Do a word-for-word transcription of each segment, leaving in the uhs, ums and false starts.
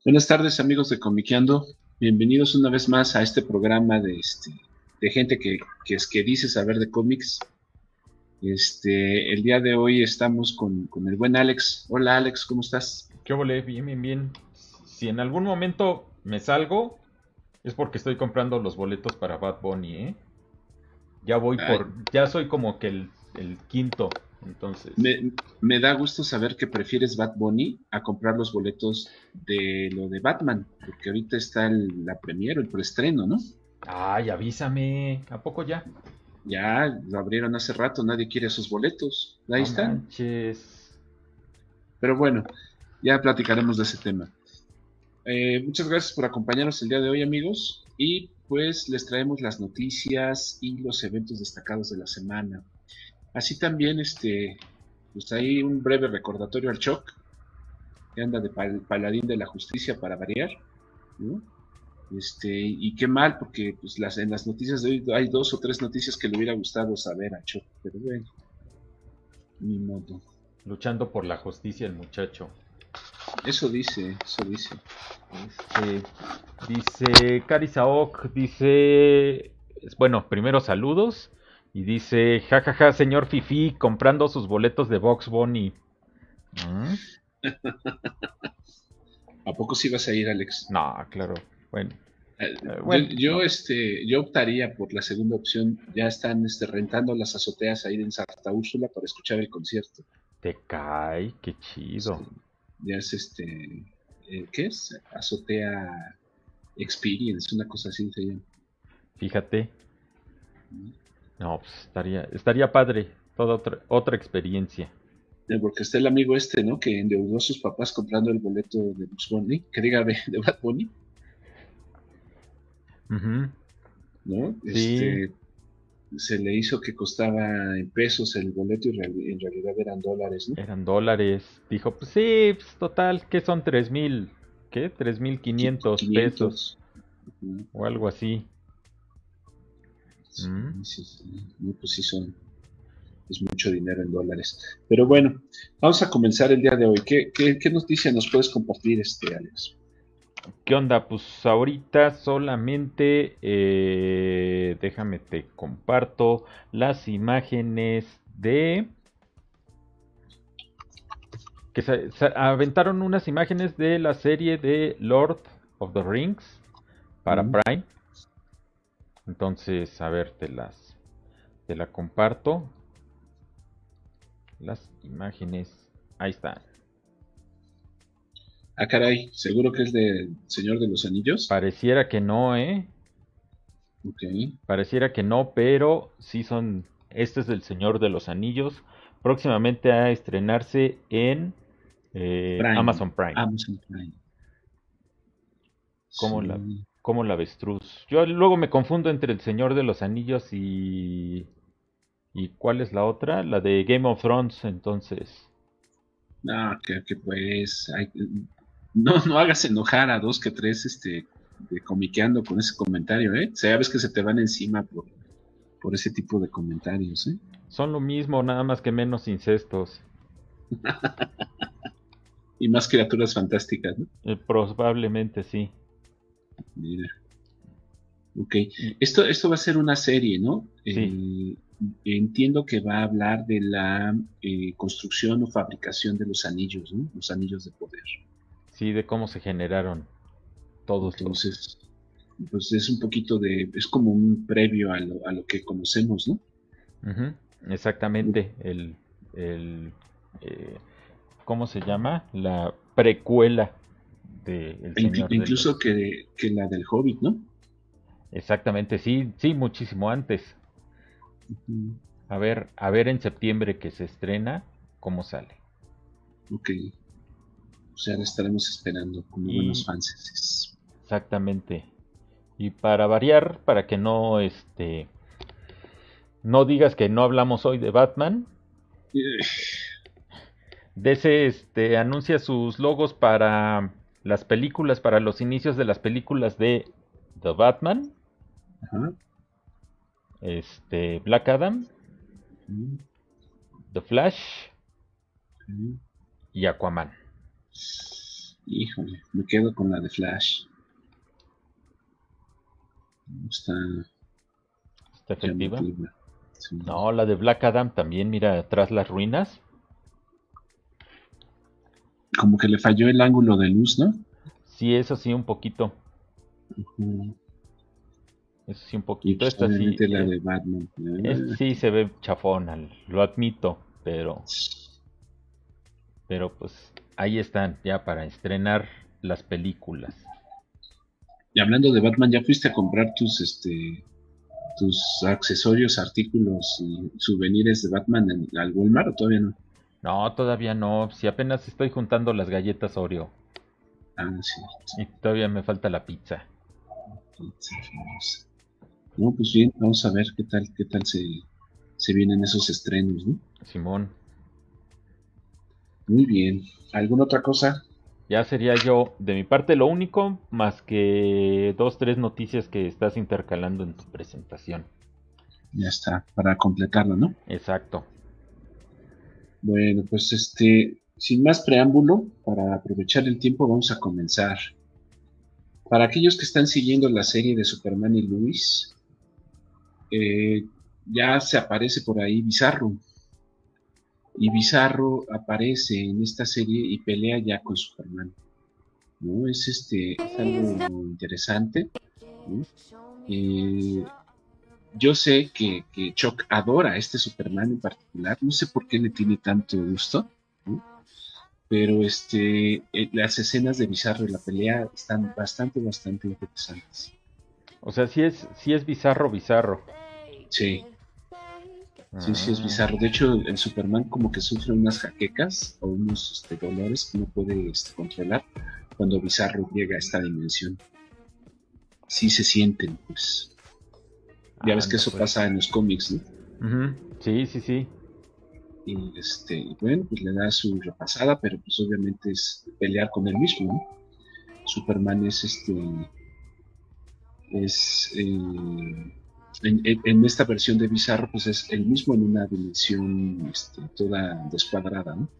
Buenas tardes, amigos de Comiqueando. Bienvenidos una vez más a este programa de, este, de gente que, que es que dice saber de cómics. Este, el día de hoy estamos con, con el buen Alex. Hola, Alex, ¿cómo estás? ¿Qué ole? Bien, bien, bien. Si en algún momento me salgo, es porque estoy comprando los boletos para Bad Bunny, ¿eh? Ya voy Ay, por... Ya soy como que el, el quinto, entonces... me, me da gusto saber que prefieres Bad Bunny a comprar los boletos de lo de Batman, porque ahorita está el- la premiere, el preestreno, ¿no? Ay, avísame. ¿A poco ya? Ya lo abrieron hace rato, nadie quiere esos boletos. Ahí No están. manches. Pero bueno, ya platicaremos de ese tema. Eh, muchas gracias por acompañarnos el día de hoy, amigos. Y pues les traemos las noticias y los eventos destacados de la semana. Así también, este, pues hay un breve recordatorio al Choc, que anda de pal- paladín de la justicia para variar, ¿no? Este, y qué mal, porque pues las, en las noticias de hoy hay dos o tres noticias que le hubiera gustado saber a Choc, pero bueno, ni modo. Luchando por la justicia el muchacho. Eso dice, eso dice. Este... Dice Cari Saok, dice... Bueno, primero saludos. Y dice, jajaja, señor Fifi, comprando sus boletos de Box Bunny. ¿Mm? ¿A poco sí vas a ir, Alex? No, claro. Bueno, Eh, eh, Yo, bueno, yo, no. este, yo optaría por la segunda opción. Ya están este, rentando las azoteas ahí en Santa Úrsula para escuchar el concierto. Te cae, qué chido. Este, ya es este, eh, ¿qué es? Azotea Experience, una cosa así se llama. Fíjate. No, pues estaría, estaría padre. Toda otra, otra experiencia. Eh, Porque está el amigo este, ¿no? Que endeudó a sus papás comprando el boleto de Bugs Bunny, que diga de, de Bad Bunny, Ujú. ¿no? Sí, Este, se le hizo que costaba en pesos el boleto y real- en realidad eran dólares, ¿no? eran dólares. Dijo, pues sí, pues total, ¿qué son tres mil? ¿Qué? Tres mil Qui- quinientos pesos. quinientos. Ujú. O algo así. Sí, ¿Mm? sí, sí. No, pues sí son, es mucho dinero en dólares. Pero bueno, vamos a comenzar el día de hoy. ¿Qué, qué, qué noticia nos puedes compartir, este, Alex? ¿Qué onda? Pues ahorita solamente eh, déjame te comparto las imágenes de que se, se aventaron unas imágenes de la serie de Lord of the Rings para ¿Mm? Prime. Entonces, a ver, te las te la comparto. Las imágenes. Ahí están. Ah, caray, seguro que es de Señor de los Anillos. Pareciera que no, ¿eh? Ok, Pareciera que no, pero sí son. Este es del Señor de los Anillos. Próximamente a estrenarse en eh, Prime, Amazon Prime. Amazon Prime. Como la, Sí. como la avestruz. Yo luego me confundo entre el Señor de los Anillos y. ¿Y cuál es la otra? La de Game of Thrones, entonces. No, que, que pues, hay- no, no hagas enojar a dos que tres, este, de comiqueando con ese comentario, ¿eh? O sea, ya ves que se te van encima por, por ese tipo de comentarios, ¿eh? Son lo mismo, nada más que menos incestos. Y más criaturas fantásticas, ¿no? Eh, probablemente sí. Mira. Ok, Y, esto, esto va a ser una serie, ¿no? sí, Eh, entiendo que va a hablar de la eh, construcción o fabricación de los anillos, ¿no? Los anillos de poder. sí, de cómo se generaron todos los. Entonces, pues es un poquito de, es como un previo a lo, a lo que conocemos, ¿no? Ujú, exactamente, el, el eh, ¿cómo se llama? La precuela de El E inclu- Señor de incluso los. que, que la del Hobbit, ¿no? Exactamente, sí, sí, muchísimo antes. Ujú. A ver, a ver en septiembre que se estrena, cómo sale. Ok, o sea, la estaremos esperando como buenos Y fans. exactamente. Y para variar, para que no este no digas que no hablamos hoy de Batman, D C este anuncia sus logos para las películas, para los inicios de las películas de The Batman, Ajá. este Black Adam, Ujú, The Flash ujú. y Aquaman. Híjole, me quedo con la de Flash. Está ¿Está efectiva? llamativa. Sí. No, la de Black Adam también, mira, tras las ruinas. Como que le falló el ángulo de luz, ¿no? Sí, eso sí, un poquito. Uh-huh. Eso sí, un Y poquito. pues Esta sí, obviamente la eh, de Batman. este Ah, sí se ve chafón, lo admito, pero, pero pues ahí están ya para estrenar las películas. y hablando de Batman, ¿ya fuiste a comprar tus este tus accesorios, artículos y souvenirs de Batman en al Walmart o todavía no? No, todavía no. Si apenas estoy juntando las galletas Oreo Ah, sí. y todavía me falta la pizza. Sí, famosa. No, pues bien, vamos a ver qué tal, qué tal se, se vienen esos estrenos, ¿no? Simón, Muy bien. ¿Alguna otra cosa? ya sería yo de mi parte lo único, más que dos, tres noticias que estás intercalando en tu presentación. Ya está, para completarlo, ¿no? Exacto. Bueno, pues este, sin más preámbulo, para aprovechar el tiempo, vamos a comenzar. Para aquellos que están siguiendo la serie de Superman y Lois, eh, ya se aparece por ahí Bizarro. Y Bizarro aparece en esta serie y pelea ya con Superman, ¿no? Es este, es algo interesante, ¿no? Eh, yo sé que, que Chuck adora a este Superman en particular, no sé por qué le tiene tanto gusto, ¿no? Pero este, eh, las escenas de Bizarro y la pelea están bastante, bastante interesantes. O sea, sí es, sí es bizarro, bizarro. Sí, sí, sí es Ah, bizarro. De hecho, el Superman como que sufre unas jaquecas o unos este, dolores que no puede este, controlar cuando Bizarro llega a esta dimensión. Sí se sienten, pues. Ya ves que anda eso pues. pasa en los cómics, ¿no? Ujú, sí, sí, sí. Y este, bueno, pues le da su repasada, pero pues obviamente es pelear con él mismo, ¿no? Superman es este, es eh, en, en- en esta versión de Bizarro, pues es el mismo en una dimensión este, toda descuadrada, ¿no?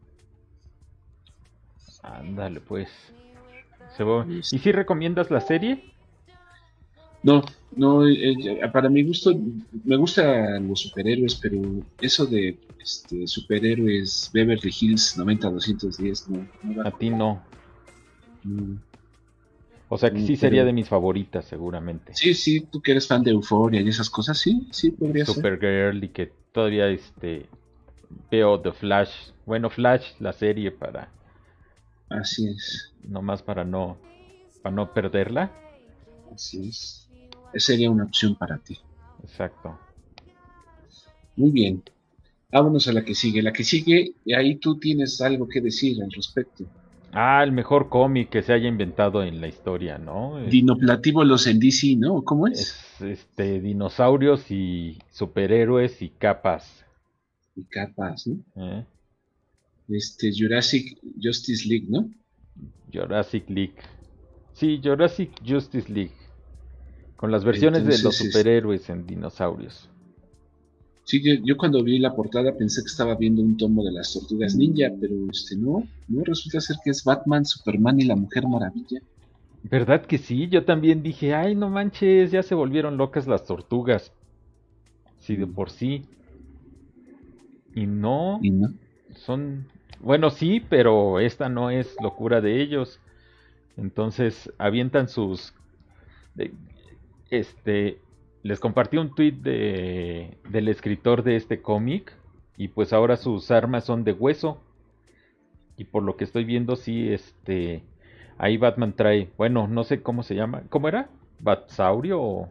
Ándale pues. Se va- Y, ¿Y este, si recomiendas la serie? no, no, eh, para mi gusto, me gustan los superhéroes, pero eso de este, superhéroes Beverly Hills noventa doscientos diez no, no va A ti conmigo. no. No, O sea que no, sí sería pero de mis favoritas, seguramente. sí, sí, tú que eres fan de Euphoria y esas cosas, sí, sí, podría ser. Supergirl y que todavía este veo The Flash. Bueno, Flash, la serie para Así es, nomás para no para no perderla. así es. Esa sería una opción para ti. Exacto. Muy bien, vámonos a la que sigue. La que sigue, y ahí tú tienes algo que decir al respecto. Ah, el mejor cómic que se haya inventado en la historia, ¿no? Es, Dinoplatívolos en D C, ¿no? ¿Cómo es? es este dinosaurios y superhéroes y capas. Y capas, ¿no? ¿Eh? Este, Jurassic Justice League, ¿no? Jurassic League. Sí, Jurassic Justice League. Con las versiones de los Entonces, es- superhéroes en dinosaurios. sí, yo, yo cuando vi la portada pensé que estaba viendo un tomo de las Tortugas Ninja, pero este no, no, resulta ser que es Batman, Superman y la Mujer Maravilla. ¿Verdad que sí? Yo también dije, ay, no manches, ya se volvieron locas las tortugas. Sí, de Mm, por sí. Y no, Y no, son... Bueno, sí, pero esta no es locura de ellos. Entonces avientan sus... de- este... Les compartí un tweet de, del escritor de este cómic. Y pues ahora sus armas son de hueso. Y por lo que estoy viendo, sí, este... Ahí Batman trae... Bueno, no sé cómo se llama. ¿Cómo era? ¿Batsaurio o,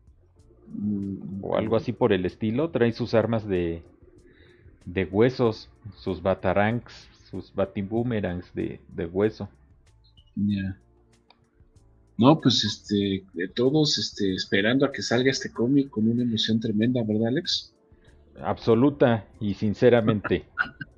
o algo mm, así por el estilo? Trae sus armas de, de huesos. Sus batarangs. Sus batiboomerangs de, de hueso. ya. No, pues este, de todos este, esperando a que salga este cómic con una emoción tremenda, ¿verdad, Alex? Absoluta y sinceramente.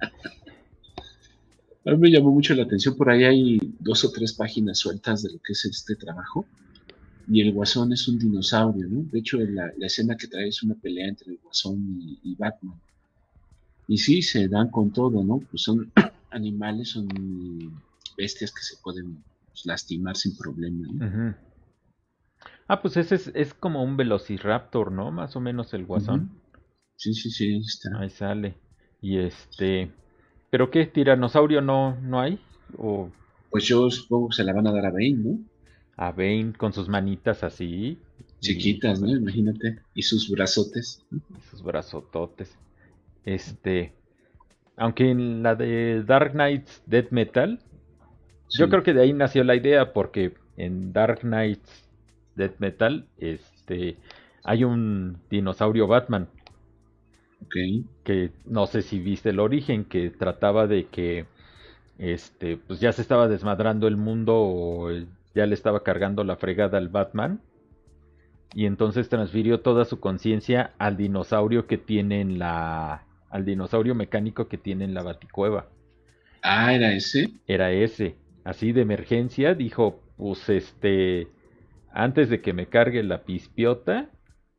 A mí me llamó mucho la atención, por ahí hay dos o tres páginas sueltas de lo que es este trabajo, y el Guasón es un dinosaurio, ¿no? De hecho, la, la escena que trae es una pelea entre el Guasón y, y Batman. Y sí, se dan con todo, ¿no? Pues son animales, son bestias que se pueden pues, lastimar sin problema, ¿no? Ujú. Ah, pues ese es, es como un Velociraptor, ¿no? Más o menos el Ujú. Guasón. Sí, sí, sí, ahí está. Ahí sale. Y este... ¿Pero qué? ¿Tiranosaurio no, no hay? ¿O Pues yo supongo que se la van a dar a Bane, ¿no? a Bane con sus manitas así? Chiquitas, ¿no? Híjole, Imagínate. Y sus brazotes, ¿no? y sus brazototes. Este... Aunque en la de Dark Knight's Death Metal, yo Sí, creo que de ahí nació la idea, porque en Dark Knight's Death Metal, este... hay un dinosaurio Batman, ok. que no sé si viste el origen, que trataba de que este, pues ya se estaba desmadrando el mundo o ya le estaba cargando la fregada al Batman y entonces transfirió toda su conciencia al dinosaurio que tiene en la al dinosaurio mecánico que tiene en la Baticueva. Ah, era ese. Era ese, así de emergencia, dijo, pues este, antes de que me cargue la pispiota,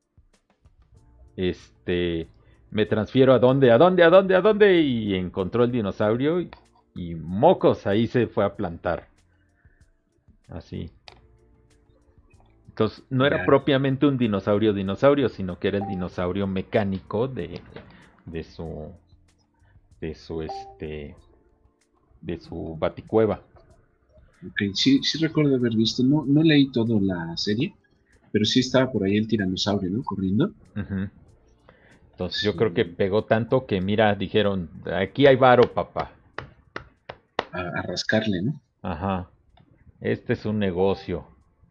este, me transfiero a dónde, a dónde, a dónde, a dónde y encontró el dinosaurio y, y mocos, ahí se fue a plantar. Así. Entonces, no era Ya. propiamente un dinosaurio dinosaurio, sino que era el dinosaurio mecánico de, de su de su este de su baticueva. Ok, sí, sí recuerdo haber visto. No, no leí toda la serie, pero sí estaba por ahí el tiranosaurio, ¿no? Corriendo. Ujú. Entonces, yo creo que Sí, pegó tanto que mira, dijeron, aquí hay varo, papá. a, a rascarle, ¿no? Ajá. Este es un negocio.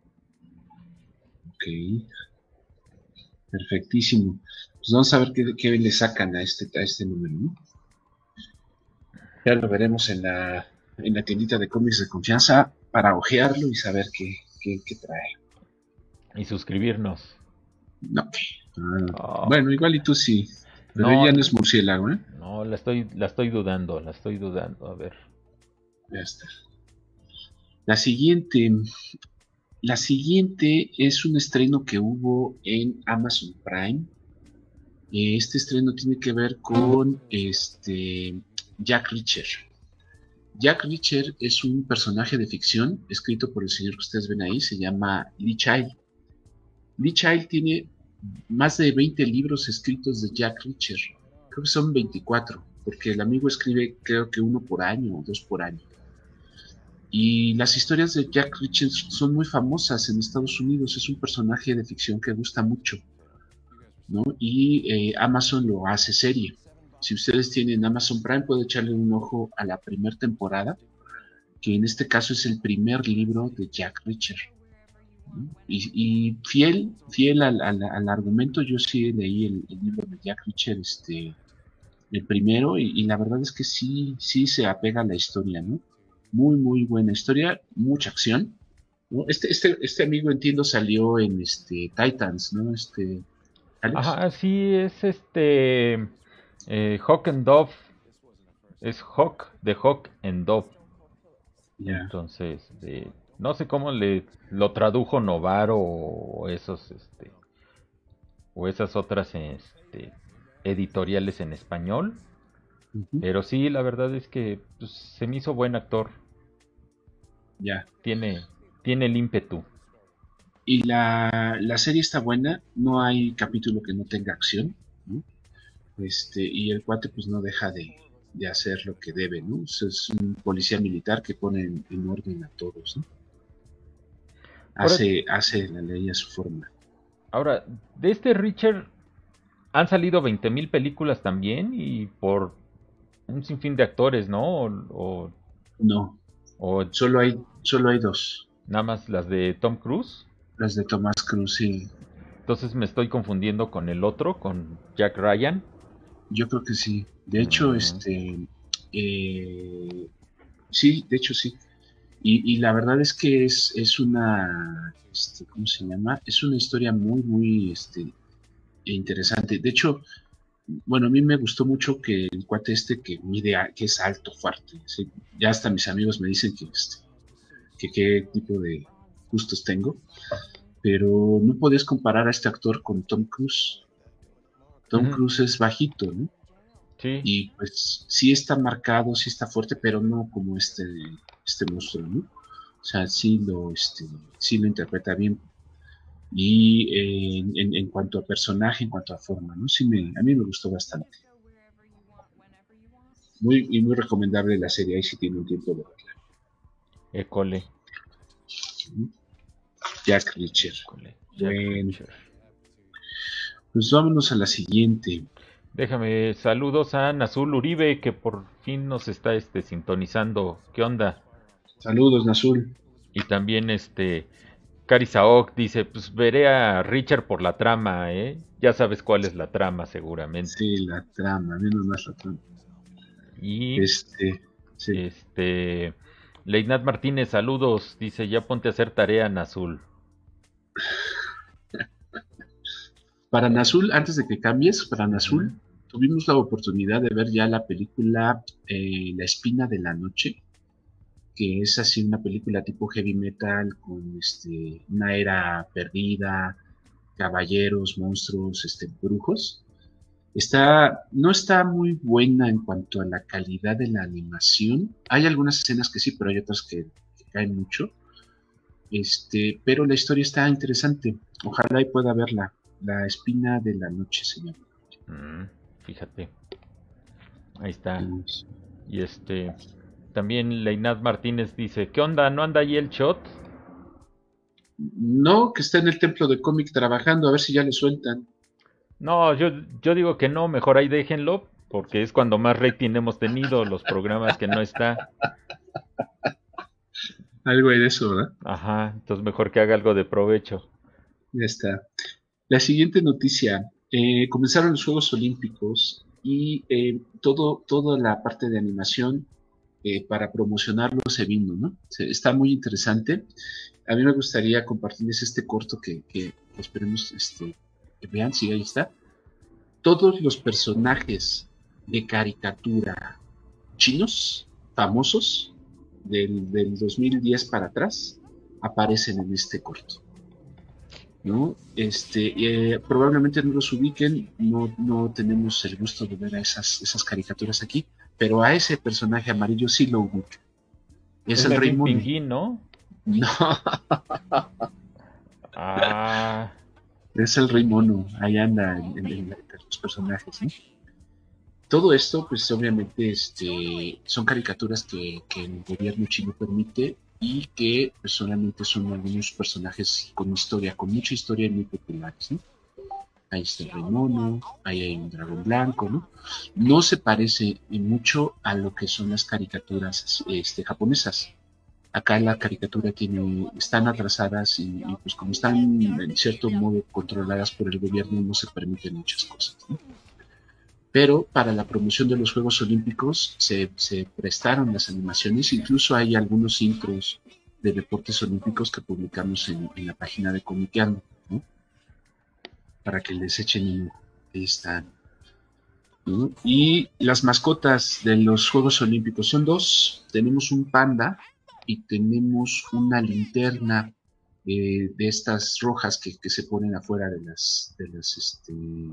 Ok, perfectísimo. Pues vamos a ver qué, qué le sacan a este, a este número, ¿no? Ya lo veremos en la, en la tiendita de cómics de confianza para ojearlo y saber qué, qué, qué trae. Y suscribirnos. No. Ah, Oh, bueno, igual y tú sí, pero no, ella no es murciélago, ¿eh? no, la estoy, la estoy dudando, la estoy dudando. A ver. Ya está. La siguiente, la siguiente es un estreno que hubo en Amazon Prime. Eh, Este estreno tiene que ver con este Jack Reacher. Jack Reacher es un personaje de ficción escrito por el señor que ustedes ven ahí, se llama Lee Child. Lee Child tiene más de veinte libros escritos de Jack Reacher. Creo que son veinticuatro, porque el amigo escribe creo que uno por año o dos por año. Y las historias de Jack Reacher son muy famosas en Estados Unidos. Es un personaje de ficción que gusta mucho, ¿no? Y eh, Amazon lo hace serie. Si ustedes tienen Amazon Prime, pueden echarle un ojo a la primera temporada, que en este caso es el primer libro de Jack Reacher, ¿no? Y, y fiel, fiel al, al, al, argumento, yo sí leí el, el, libro de Jack Reacher, este, el primero, y, y, la verdad es que sí, sí se apega a la historia, ¿no? Muy, muy buena historia, mucha acción, ¿no? Este, este, este amigo, entiendo, salió en este Titans, ¿no? Este, Alex. Ajá, sí, es este eh, Hawk and Dove. Es Hawk de Hawk and Dove. Ya. Entonces, de, no sé cómo le lo tradujo Novaro o esos, este, o esas otras, este, editoriales en español. Uh -huh. Pero sí, la verdad es que pues, se me hizo buen actor. Ya. Tiene, tiene el ímpetu. Y la, la serie está buena, no hay capítulo que no tenga acción, ¿no? Este, y el cuate pues no deja de, de hacer lo que debe, ¿no? O sea, es un policía militar que pone en, en orden a todos, ¿no? Ahora, Hace, hace la ley a su forma. ahora, de este Richard han salido veinte mil películas también y por un sinfín de actores, ¿no? O, o, No, o solo hay, solo hay dos, nada más las de Tom Cruise. las de Tomás Cruz, y Entonces me estoy confundiendo con el otro, con Jack Ryan. yo creo que sí. De hecho, Mm, este, eh, sí, de hecho sí. Y, y la verdad es que es, es una, este, ¿cómo se llama? Es una historia muy, muy, este, interesante. De hecho, bueno, a mí me gustó mucho que el cuate este que mide, a- que es alto, fuerte. ¿Sí? Ya hasta mis amigos me dicen que, este, que qué tipo de gustos tengo, pero no podías comparar a este actor con Tom Cruise. Tom ujú, Cruise es bajito, ¿no? sí. Y pues sí está marcado, sí está fuerte, pero no como este, este monstruo, ¿no? O sea, sí lo, este, sí lo interpreta bien. Y eh, en, en cuanto a personaje, en cuanto a forma, ¿no? Sí me, a mí me gustó bastante. Muy, y muy recomendable la serie, ahí si tiene un tiempo de verla. École. Jack Reacher. École. Jack Bueno, Reacher. pues vámonos a la siguiente. Déjame saludos a Nazul Uribe, que por fin nos está este, sintonizando. ¿Qué onda? Saludos, Nazul. Y también este Cari Saok dice, pues veré a Richard por la trama, ¿eh? Ya sabes cuál es la trama seguramente. Sí, la trama, menos más la trama. Y Este, sí. este Leinat Martínez, saludos, dice, ya ponte a hacer tarea, Nazul. Para Nazul, antes de que cambies, para Nazul, Ujú. tuvimos la oportunidad de ver ya la película eh, La Espina de la Noche, que es así una película tipo heavy metal con este, una era perdida, caballeros, monstruos, este, brujos. Está, no está muy buena en cuanto a la calidad de la animación. Hay algunas escenas que sí, pero hay otras que, que caen mucho. Este, pero la historia está interesante. Ojalá y pueda verla. La Espina de la Noche se llama. Mm, fíjate, ahí está. Mm, Y este, también Leinat Martínez dice, ¿qué onda? ¿No anda ahí el shot? No, que está en el templo de cómic trabajando, a ver si ya le sueltan. No, yo, yo digo que no, mejor ahí déjenlo, porque es cuando más rating hemos tenido los programas que no está. Algo hay de eso, ¿verdad? Ajá, entonces mejor que haga algo de provecho. Ya está. La siguiente noticia. Eh, comenzaron los Juegos Olímpicos y eh, todo, toda la parte de animación eh, para promocionarlo se vino, ¿no? Se- está muy interesante. A mí me gustaría compartirles este corto que, que- que esperemos este, que vean, sí, ahí está. Todos los personajes de caricatura chinos famosos del, del dos mil diez para atrás aparecen en este corto. ¿No? Este, eh, probablemente no los ubiquen, no, no tenemos el gusto de ver a esas, esas caricaturas aquí, pero a ese personaje amarillo sí lo ubican. Es Es el Rey Memín Mono. Pinguín, ¿no? No, Ah, es el Rey Mono, ahí anda en, en- en- entre los personajes, ¿no? Todo esto, pues obviamente, este, son caricaturas que, que el gobierno chino permite y que pues, solamente son algunos personajes con historia, con mucha historia y muy populares, ¿no? Ahí está el Rey Mono, ahí hay un dragón blanco, ¿no? No se parece en mucho a lo que son las caricaturas este, japonesas. Acá la caricatura tiene, están atrasadas y, y, pues como están en cierto modo controladas por el gobierno no se permiten muchas cosas, ¿no? Pero para la promoción de los Juegos Olímpicos se, se prestaron las animaciones, incluso hay algunos intros de deportes olímpicos que publicamos en, en la página de Comiqueando, ¿no? Para que les echen un ojo. Ahí están, ¿no? Y las mascotas de los Juegos Olímpicos son dos. Tenemos un panda y tenemos una linterna eh, de estas rojas que, que, se ponen afuera de las, de las este,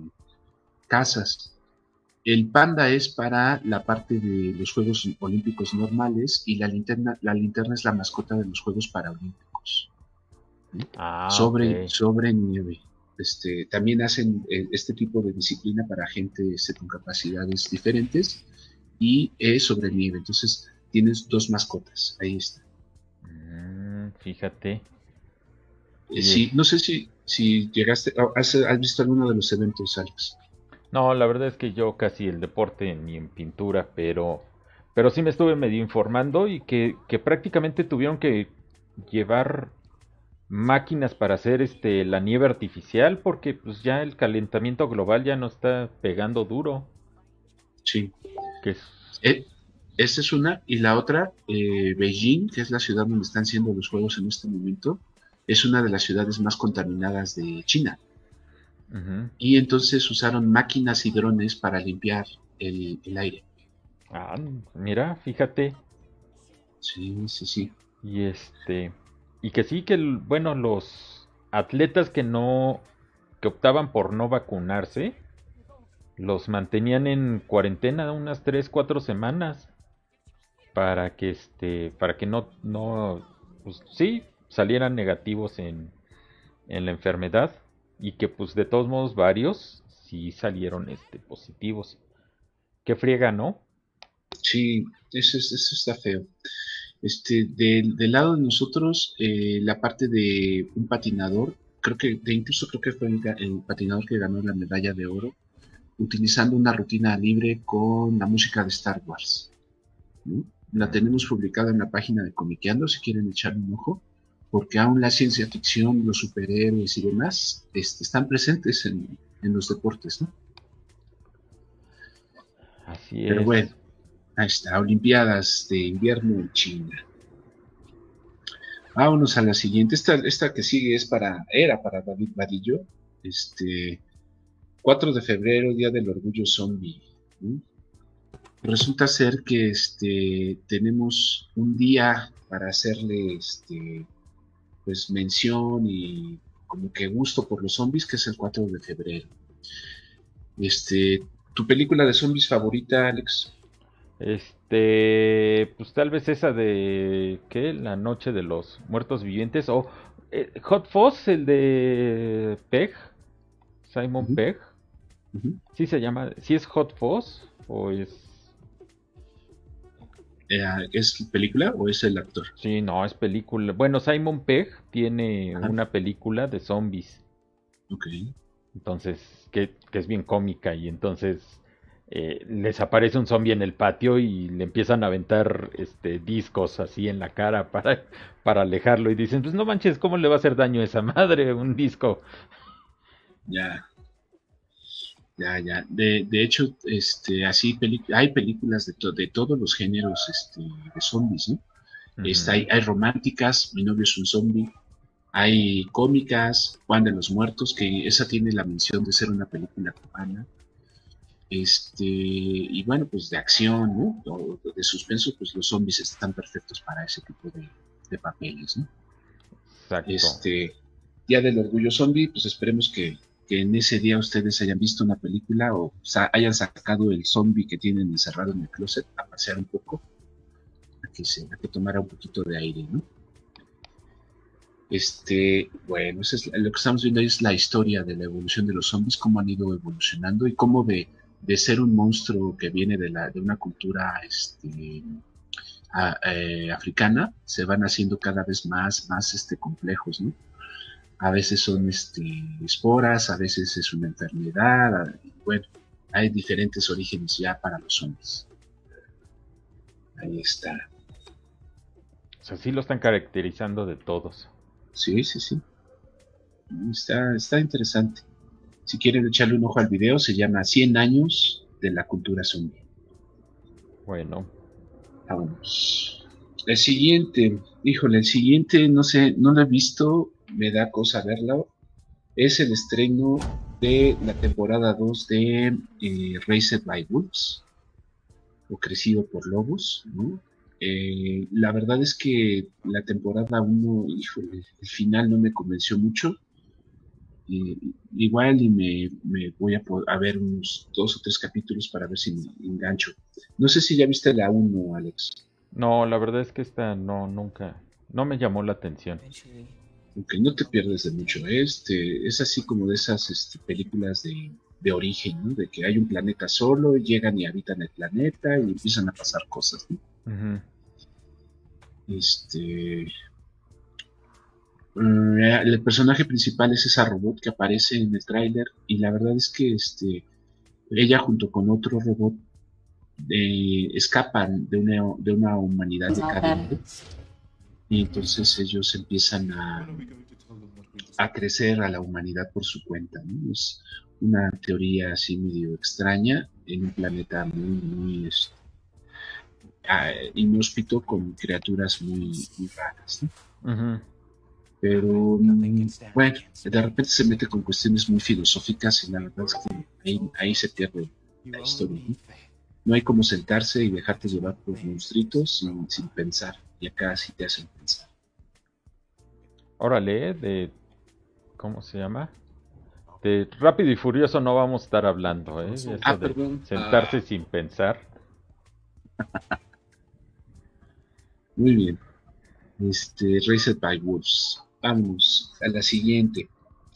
casas. El panda es para la parte de los Juegos Olímpicos normales y la linterna, la linterna es la mascota de los Juegos Paralímpicos, ¿no? ah, ok. Sobre, sobre nieve. Este, también hacen eh, este tipo de disciplina para gente este, con capacidades diferentes y es sobre nieve. Entonces tienes dos mascotas. Ahí está. Mm, fíjate. Eh, Y es... sí, no sé si, si llegaste, has, has visto alguno de los eventos, Alex. No, la verdad es que yo casi el deporte ni en pintura, pero, pero sí me estuve medio informando y que, que prácticamente tuvieron que llevar máquinas para hacer este la nieve artificial porque pues ya el calentamiento global ya no está pegando duro. Sí. Que es... Eh, esa es una. Y la otra, eh, Beijing, que es la ciudad donde están siendo los juegos en este momento, es una de las ciudades más contaminadas de China. Ujú. Y entonces usaron máquinas y drones para limpiar el, el aire. Ah, mira, fíjate. Sí, sí, sí. Y este, y que sí que, el- bueno, los atletas que no, que optaban por no vacunarse, los mantenían en cuarentena unas tres, cuatro semanas. para que este, para que no, no, pues sí, salieran negativos en, en la enfermedad y que pues de todos modos varios sí salieron este positivos. Qué friega, ¿no? Sí, eso, es- eso está feo. Este, del, del lado de nosotros, eh, la parte de un patinador, creo que, de incluso creo que fue el, ga- el patinador que ganó la medalla de oro, utilizando una rutina libre con la música de Star Wars, ¿no? La tenemos publicada en la página de Comiqueando, si quieren echarle un ojo, porque aún la ciencia ficción, los superhéroes y demás, este, están presentes en, en los deportes, ¿no? Así Pero bueno, es. ahí está, Olimpiadas de Invierno en China. Vámonos a la siguiente. Esta, esta que sigue es para, era para David Vadillo. Este, cuatro de febrero, Día del Orgullo Zombie, ¿no? Resulta ser que este, tenemos un día para hacerle este, pues mención y como que gusto por los zombies, que es el cuatro de febrero. Este, ¿tu película de zombies favorita, Alex? Este, pues tal vez esa de, ¿qué? La noche de los muertos vivientes o eh, Hot Fuzz, el de Pegg, Simon Ujú, Pegg. ujú. Sí se llama, ¿sí es Hot Fuzz o es? Eh, ¿Es película o es el actor? Sí, no, es película. Bueno, Simon Pegg tiene Ajá, una película de zombies, ok. entonces, que, que es bien cómica y entonces eh, les aparece un zombie en el patio y le empiezan a aventar este discos así en la cara para, para alejarlo y dicen, pues no manches, ¿cómo le va a hacer daño a esa madre un disco? Ya, ya, ya. De, de hecho, este, así peli- hay películas de, to- de todos los géneros este, de zombies, ¿no? Este, Ujú. hay, hay románticas, Mi novio es un zombie, hay cómicas, Juan de los Muertos, que esa tiene la mención de ser una película cubana. Este, y bueno, pues de acción, ¿no? O de suspenso, pues los zombies están perfectos para ese tipo de, de papeles, ¿no? Exacto. Este, Día del Orgullo Zombie, pues esperemos que, que en ese día ustedes hayan visto una película o sa- hayan sacado el zombie que tienen encerrado en el closet a pasear un poco, a que, se, a que tomara un poquito de aire, ¿no? Este, bueno, eso es, lo que estamos viendo ahí es la historia de la evolución de los zombies, cómo han ido evolucionando y cómo de, de ser un monstruo que viene de, la, de una cultura este, a- eh, africana, se van haciendo cada vez más, más este, complejos, ¿no? A veces son este, esporas, a veces es una enfermedad, a- bueno, hay diferentes orígenes ya para los zombies. Ahí está. O sea, sí lo están caracterizando de todos. Sí, sí, sí. Está, está interesante. Si quieren echarle un ojo al video, se llama Cien años de la cultura zombie. Bueno, Vamos. El siguiente, híjole, el siguiente, no sé, no lo he visto, me da cosa verlo. Es el estreno de la temporada dos de eh, Raised by Wolves, o Crecido por Lobos, ¿no? Eh, la verdad es que la temporada uno, híjole, el final no me convenció mucho. Eh, igual y me, me voy a, po- a ver unos dos o tres capítulos para ver si me engancho. No sé si ya viste la uno, Alex. no, la verdad es que esta no, nunca, no me llamó la atención. Aunque no te pierdes de mucho. ¿Eh? Este, es así como de esas este, películas de, de origen, ¿no? De que hay un planeta solo, llegan y habitan el planeta y empiezan a pasar cosas, ¿no? Ujú. Este, eh, el personaje principal es esa robot que aparece en el tráiler y la verdad es que este, ella junto con otro robot eh, escapan de una, de una humanidad decadente y entonces ellos empiezan a, a crecer a la humanidad por su cuenta, ¿no? Es una teoría así medio extraña en un planeta muy, muy este, ah, inhóspito con criaturas muy, muy raras, ¿no? Ujú. Pero mm, bueno, de repente se mete con cuestiones muy filosóficas y la verdad es que ahí, ahí se pierde la historia, ¿no? No hay como sentarse y dejarte llevar por monstruitos sin, sin pensar, y acá sí te hacen pensar. Órale, de, ¿cómo se llama? De Rápido y Furioso no vamos a estar hablando, ¿eh? Eso Ah, de perdón, sentarse ah, sin pensar. Muy bien. Este, Raised by Wolves. Vamos a la siguiente.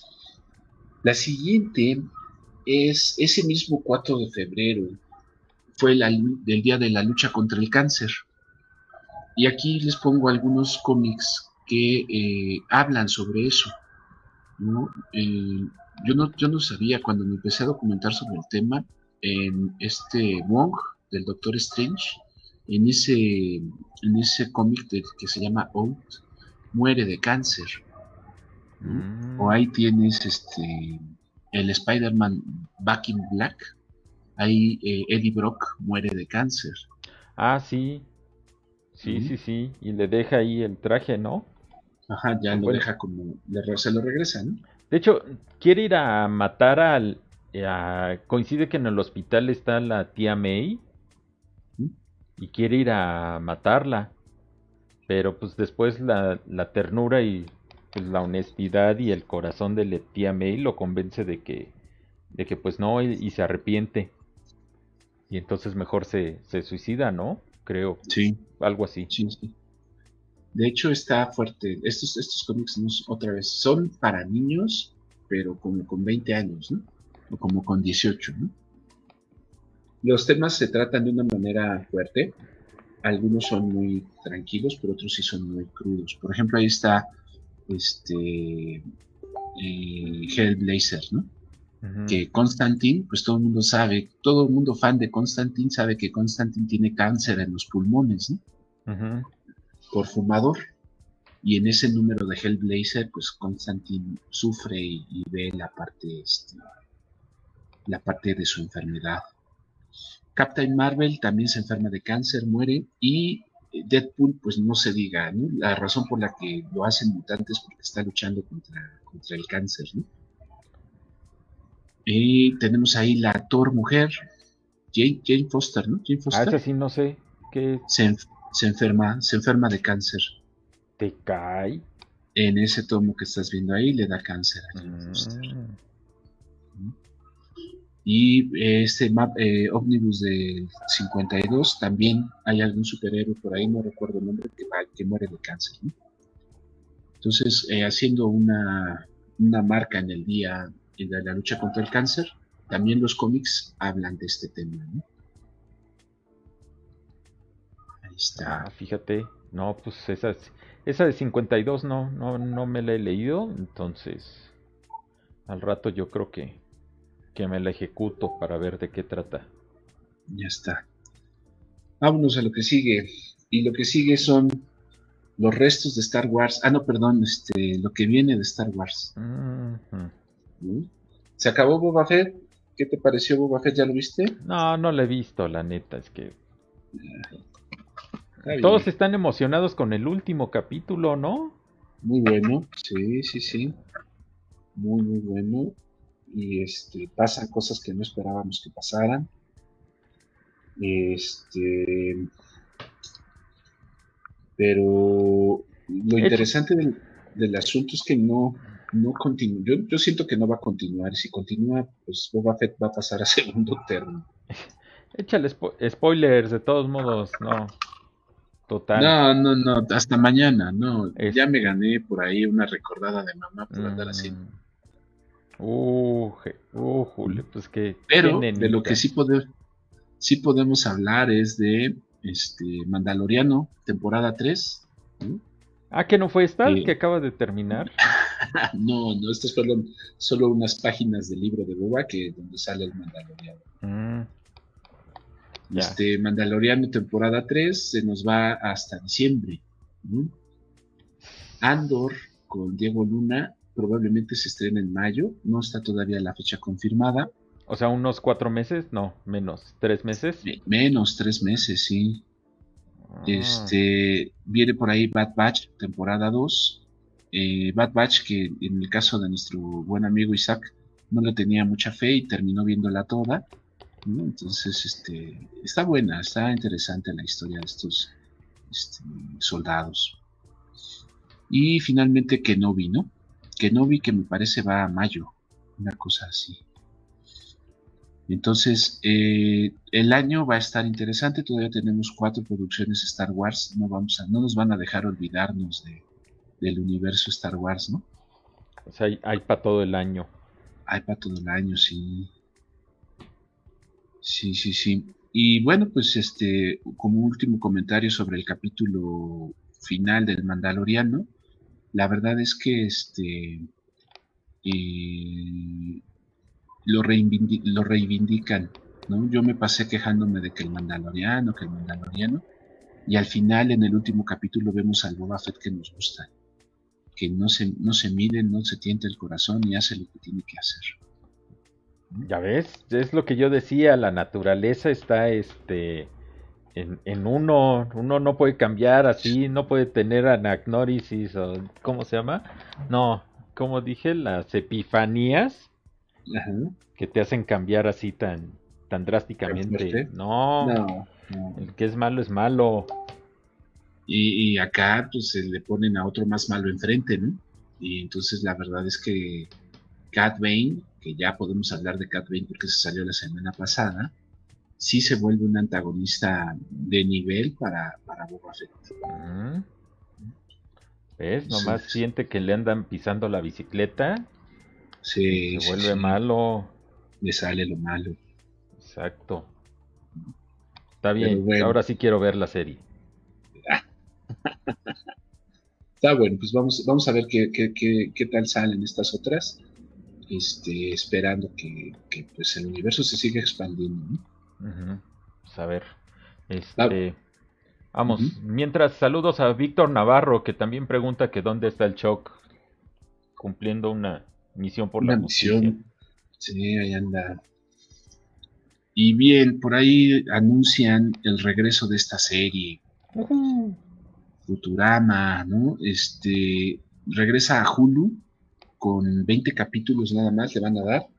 La siguiente es ese mismo cuatro de febrero. Fue la, el día de la lucha contra el cáncer. Y aquí les pongo algunos cómics que eh, hablan sobre eso, ¿no? Eh, yo ¿no? Yo no sabía cuando me empecé a documentar sobre el tema, en este Wong del Doctor Strange, en ese, en ese cómic de- que se llama Out, muere de cáncer, ¿no? O Mm. ahí tienes este, el Spider-Man Back in Black, ahí eh, Eddie Brock muere de cáncer, Ah, sí, sí, ¿no? sí, sí. Y le deja ahí el traje, ¿no? Ajá, ya lo Bueno, deja como, le- se lo regresa, ¿no? de hecho, quiere ir a matar al... a- coincide que en el hospital está la tía May ¿Mm? y quiere ir a matarla. Pero pues después la, la ternura y pues, la honestidad y el corazón de la tía May lo convence de que, de que pues no, y, y se arrepiente. Y entonces mejor se, se suicida, ¿no? Creo, Sí, algo así. sí, sí. De hecho, está fuerte. Estos, estos cómics, no es- otra vez, son para niños, pero como con veinte años, ¿no? O como con dieciocho, ¿no? Los temas se tratan de una manera fuerte. Algunos son muy tranquilos, pero otros sí son muy crudos. Por ejemplo, ahí está este eh, Hellblazer, ¿no? Ujú, Que Constantine, pues todo el mundo sabe, todo el mundo fan de Constantine sabe que Constantine tiene cáncer en los pulmones, ¿no? ujú. Por fumador. Y en ese número de Hellblazer, pues Constantine sufre y, y ve la parte, este, la parte de su enfermedad. Captain Marvel también se enferma de cáncer, muere, y Deadpool, pues no se diga, ¿no? La razón por la que lo hacen mutantes es porque está luchando contra, contra el cáncer, ¿no? Y tenemos ahí la Thor mujer, Jane, Jane Foster, ¿no? Jane Ah, Foster ese sí no sé. ¿Qué se, se enferma, se enferma de cáncer. te cae? En ese tomo que estás viendo ahí le da cáncer a Jane Foster. Mm, ¿No? Y eh, este map, eh, Omnibus de cincuenta y dos, también hay algún superhéroe por ahí, no recuerdo el nombre, que, que muere de cáncer, ¿no? Entonces, eh, haciendo una, una marca en el día de la lucha contra el cáncer, también los cómics hablan de este tema, ¿no? Ahí está. ah, fíjate. No, pues esa, es- esa de cincuenta y dos no, no, no me la he leído. Entonces, al rato yo creo que, que me la ejecuto para ver de qué trata. Ya está. Vámonos a lo que sigue. Y lo que sigue son los restos de Star Wars. Ah, no, perdón, este, lo que viene de Star Wars. Ujú. ¿No? ¿Se acabó Boba Fett? ¿Qué te pareció Boba Fett? ¿Ya lo viste? No, no la he visto, la neta. Es que Está todos bien. están emocionados con el último capítulo, ¿no? Muy bueno. Sí, sí, sí. Muy, muy bueno. Y este, pasan cosas que no esperábamos que pasaran. Este, pero lo Hecho, interesante del, del asunto es que no, no continúa. Yo, yo siento que no va a continuar. Y si continúa, pues Boba Fett va a pasar a segundo término. échale spo- spoilers de todos modos, no. Total. No, no, no, hasta mañana, no. Ya me Este. gané por ahí una recordada de mamá por andar haciendo. mm, uh, je- uh, Julio, pues que, qué Pero de lo que nenita. sí, pode- sí podemos hablar es de este Mandaloriano, temporada tres, ¿no? Ah, ¿que no fue esta que Que acaba de terminar? no, no, estas fueron solo unas páginas del libro de Boba que donde sale el Mandaloriano. Mm, ya. Este Mandaloriano, temporada tres se nos va hasta diciembre, ¿no? Andor con Diego Luna probablemente se estrena en mayo, no está todavía la fecha confirmada. O sea, unos cuatro meses, no, menos, tres meses. Me- menos tres meses, sí. Ah, Este, viene por ahí Bad Batch, temporada dos. Eh, Bad Batch, que en el caso de nuestro buen amigo Isaac, no le tenía mucha fe y terminó viéndola toda, ¿no? Entonces, este, está buena, está interesante la historia de estos este, soldados. Y finalmente Kenobi, ¿no? Kenobi que me parece va a mayo, una cosa así. Entonces, eh, el año va a estar interesante. Todavía tenemos cuatro producciones Star Wars. No vamos a, no nos van a dejar olvidarnos de, del universo Star Wars, ¿no? O sea, hay, hay para todo el año. Hay para todo el año, sí. Sí, sí, sí. Y bueno, pues este, como último comentario sobre el capítulo final del Mandaloriano, la verdad es que este eh, lo, reivindi- lo reivindican, ¿no? Yo me pasé quejándome de que el Mandaloriano, que el Mandaloriano, y al final en el último capítulo vemos al Boba Fett que nos gusta, que no se, no se mide, no se tienta el corazón y hace lo que tiene que hacer. Ya ves, es lo que yo decía, la naturaleza está este en, en uno, uno no puede cambiar así, no puede tener anagnórisis o ¿cómo se llama? No, como dije, las epifanías Ajá, que te hacen cambiar así tan tan tan drásticamente. fuerte. No, No, no. el que es malo es malo. Y, y acá pues se le ponen a otro más malo enfrente, ¿no? Y entonces la verdad es que Cat Bane, que ya podemos hablar de Cat Bane porque se salió la semana pasada, sí se vuelve un antagonista de nivel para, para Boba Fett. Mm, ¿ves? Nomás Entonces, siente que le andan pisando la bicicleta y se sí, sí, vuelve sí, malo. le sale lo malo. Exacto. Está Pero bien, bueno, ahora sí quiero ver la serie. ah, está bueno, pues vamos, vamos a ver qué, qué, qué, qué tal salen estas otras, este, esperando que, que, pues el universo se siga expandiendo, ¿no? Ujú. Pues a ver, Ah, este, vamos, ujú. mientras saludos a Víctor Navarro, que también pregunta que dónde está el Choc cumpliendo una misión por la Una justicia. misión, sí, ahí anda. Y bien, por ahí anuncian el regreso de esta serie, Ujú. Futurama, ¿no? Este, regresa a Hulu con veinte capítulos nada más le van a dar.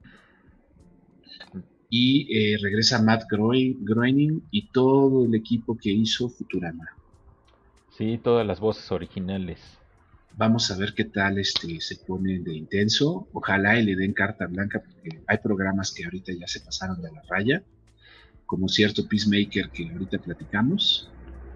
Y eh, regresa Matt Groe- Groening y todo el equipo que hizo Futurama. Sí, todas las voces originales. Vamos a ver qué tal este se pone de intenso. Ojalá y le den carta blanca porque hay programas que ahorita ya se pasaron de la raya, como cierto Peacemaker que ahorita platicamos.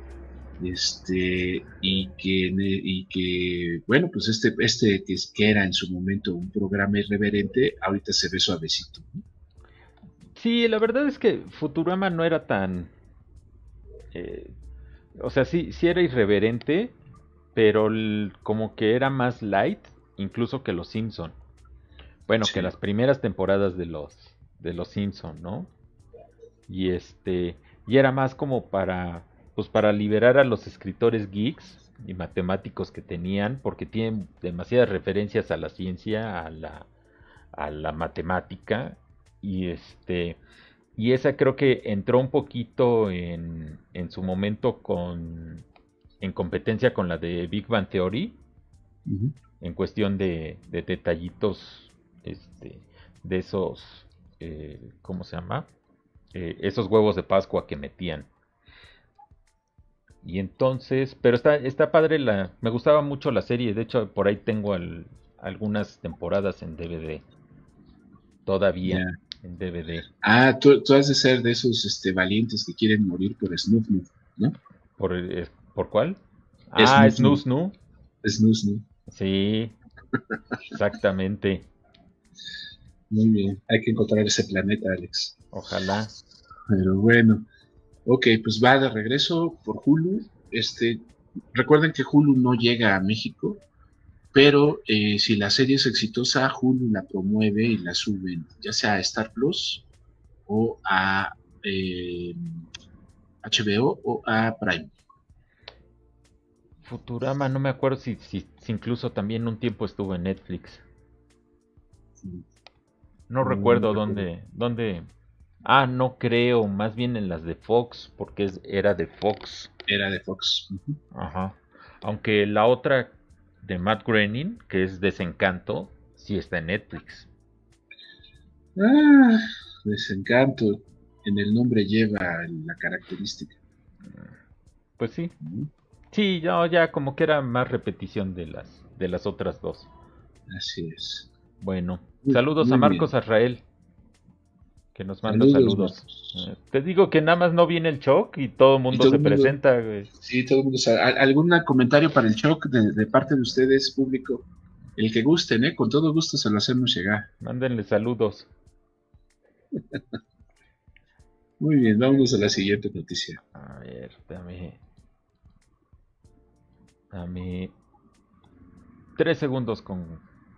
Este, y que, y que bueno, pues este, este que, que era en su momento un programa irreverente, ahorita se ve suavecito, ¿no? Sí, la verdad es que Futurama no era tan... eh, o sea, sí, sí era irreverente, pero el- como que era más light, incluso que Los Simpson. Bueno, que Sí. las primeras temporadas de los de los Simpson, ¿no? Y este y era más como para pues para liberar a los escritores geeks y matemáticos que tenían porque tienen demasiadas referencias a la ciencia, a la a la matemática y este y esa creo que entró un poquito en en su momento con en competencia con la de Big Bang Theory Ujú. en cuestión de, de detallitos este, de esos, eh, ¿cómo se llama? Eh, esos huevos de Pascua que metían. Y entonces, pero está, está padre la, me gustaba mucho la serie, de hecho por ahí tengo el- algunas temporadas en D V D, todavía Ya. en D V D. Ah, tú, tú has de ser de esos este, valientes que quieren morir por Snoof, Noof, ¿no? ¿Por, eh, ¿por cuál? Ah, Snoof, Snoo Noof, Snoo. Snoof, Noof. Sí, exactamente. Muy bien, hay que encontrar ese planeta, Alex. Ojalá. Pero bueno, ok, pues va de regreso por Hulu. Este, recuerden que Hulu no llega a México, pero eh, si la serie es exitosa, Hulu la promueve y la suben, ya sea a Star Plus o a eh, H B O o o a Prime. Futurama, no me acuerdo si, si, si incluso también un tiempo estuvo en Netflix. No No, no recuerdo recuerdo. dónde, dónde. Ah, no creo, más bien en las de Fox, porque es- era de Fox. Era de Fox. Ujú. Ajá. Aunque la otra de Matt Groening, que es Desencanto, sí está en Netflix. Ah, desencanto. En el nombre lleva la característica. Pues sí. ¿No? Sí, ya, ya como que era más repetición de las, de las otras dos. Así es. Bueno, Muy, saludos a muy Marcos bien. Azrael. que nos manda Saludos, saludos. Marcos. Eh, te digo que nada más no viene el Choc y todo el Y mundo todo se el mundo, presenta, güey. sí, todo el mundo sabe. ¿Al- ¿Algún comentario para el shock de, de parte de ustedes, público? El que gusten, ¿eh? Con todo gusto se lo hacemos llegar. Mándenle saludos. Muy bien, vámonos a la siguiente noticia. A ver, dame. Dame. Tres segundos con.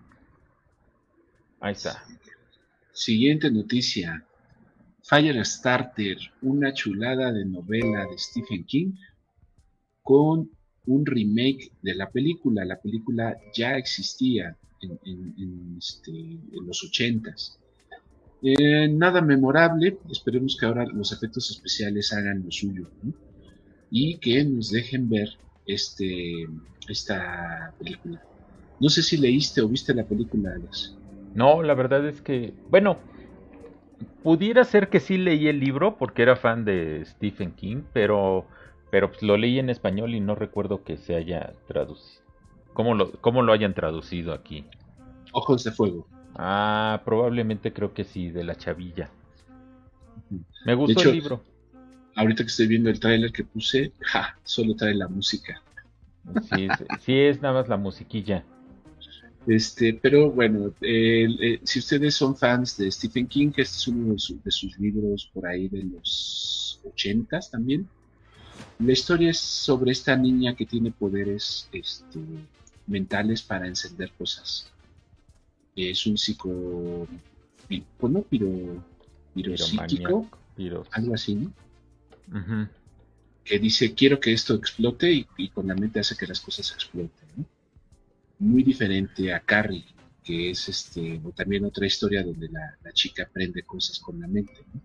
Ahí está. Siguiente noticia. Firestarter, una chulada de novela de Stephen King con un remake de la película. La película ya existía en, en- en, este, en los ochentas. Eh, nada memorable, esperemos que ahora los efectos especiales hagan lo suyo, ¿no? Y que nos dejen ver este, esta película. No sé si leíste o viste la película, Alex. No, la verdad es que. Bueno, pudiera ser que sí leí el libro porque era fan de Stephen King, pero. Pero pues lo leí en español y no recuerdo que se haya traducido. ¿Cómo lo, cómo lo hayan traducido aquí? Ojos de Fuego. Ah, probablemente creo que sí, de la chavilla. Me De gustó el hecho, libro. ahorita que estoy viendo el tráiler que puse, ja, solo trae la música. Sí, es, sí es nada más la musiquilla. Este, pero bueno, eh, eh, si ustedes son fans de Stephen King, que este es uno de, su- de sus libros por ahí de los ochentas también, la historia es sobre esta niña que tiene poderes este, mentales para encender cosas. Es un psico, pi- pues no, piro, piropsíquico, Piromaníaco. Piros. algo así, ¿no? Ujú. Que dice, quiero que esto explote y, y con la mente hace que las cosas exploten, ¿no? Muy diferente a Carrie, que es este, o también otra historia donde la, la chica aprende cosas con la mente, ¿no?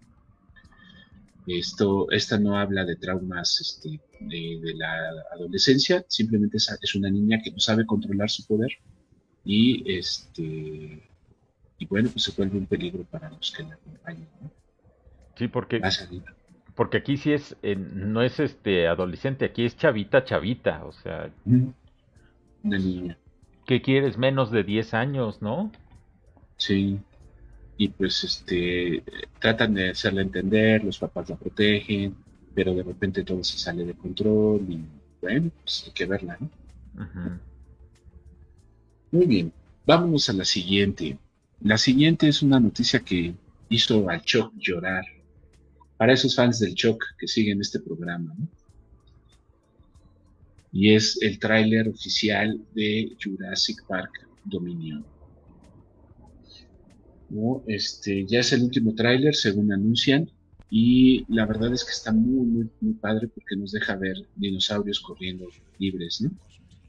Esto, esta no habla de traumas este, de, de la adolescencia, simplemente es, es una niña que no sabe controlar su poder y este y bueno, pues se vuelve un peligro para los que la acompañan, ¿no? Sí, porque, Va a salir. porque aquí sí es, eh, no es este adolescente, aquí es chavita, chavita. O sea, Mm, Una niña, ¿qué quieres? Menos de diez años, ¿no? sí. Y pues este tratan de hacerla entender, los papás la protegen, pero de repente todo se sale de control y bueno, pues hay que verla, ¿no? Ujú. Muy bien, vámonos a la siguiente. La siguiente es una noticia que hizo al Choc llorar. Para esos fans del Choc que siguen este programa, ¿no? Y es el tráiler oficial de Jurassic Park Dominion, ¿no? Este, ya es el último tráiler, según anuncian, y la verdad es que está muy, muy, muy padre porque nos deja ver dinosaurios corriendo libres, ¿no?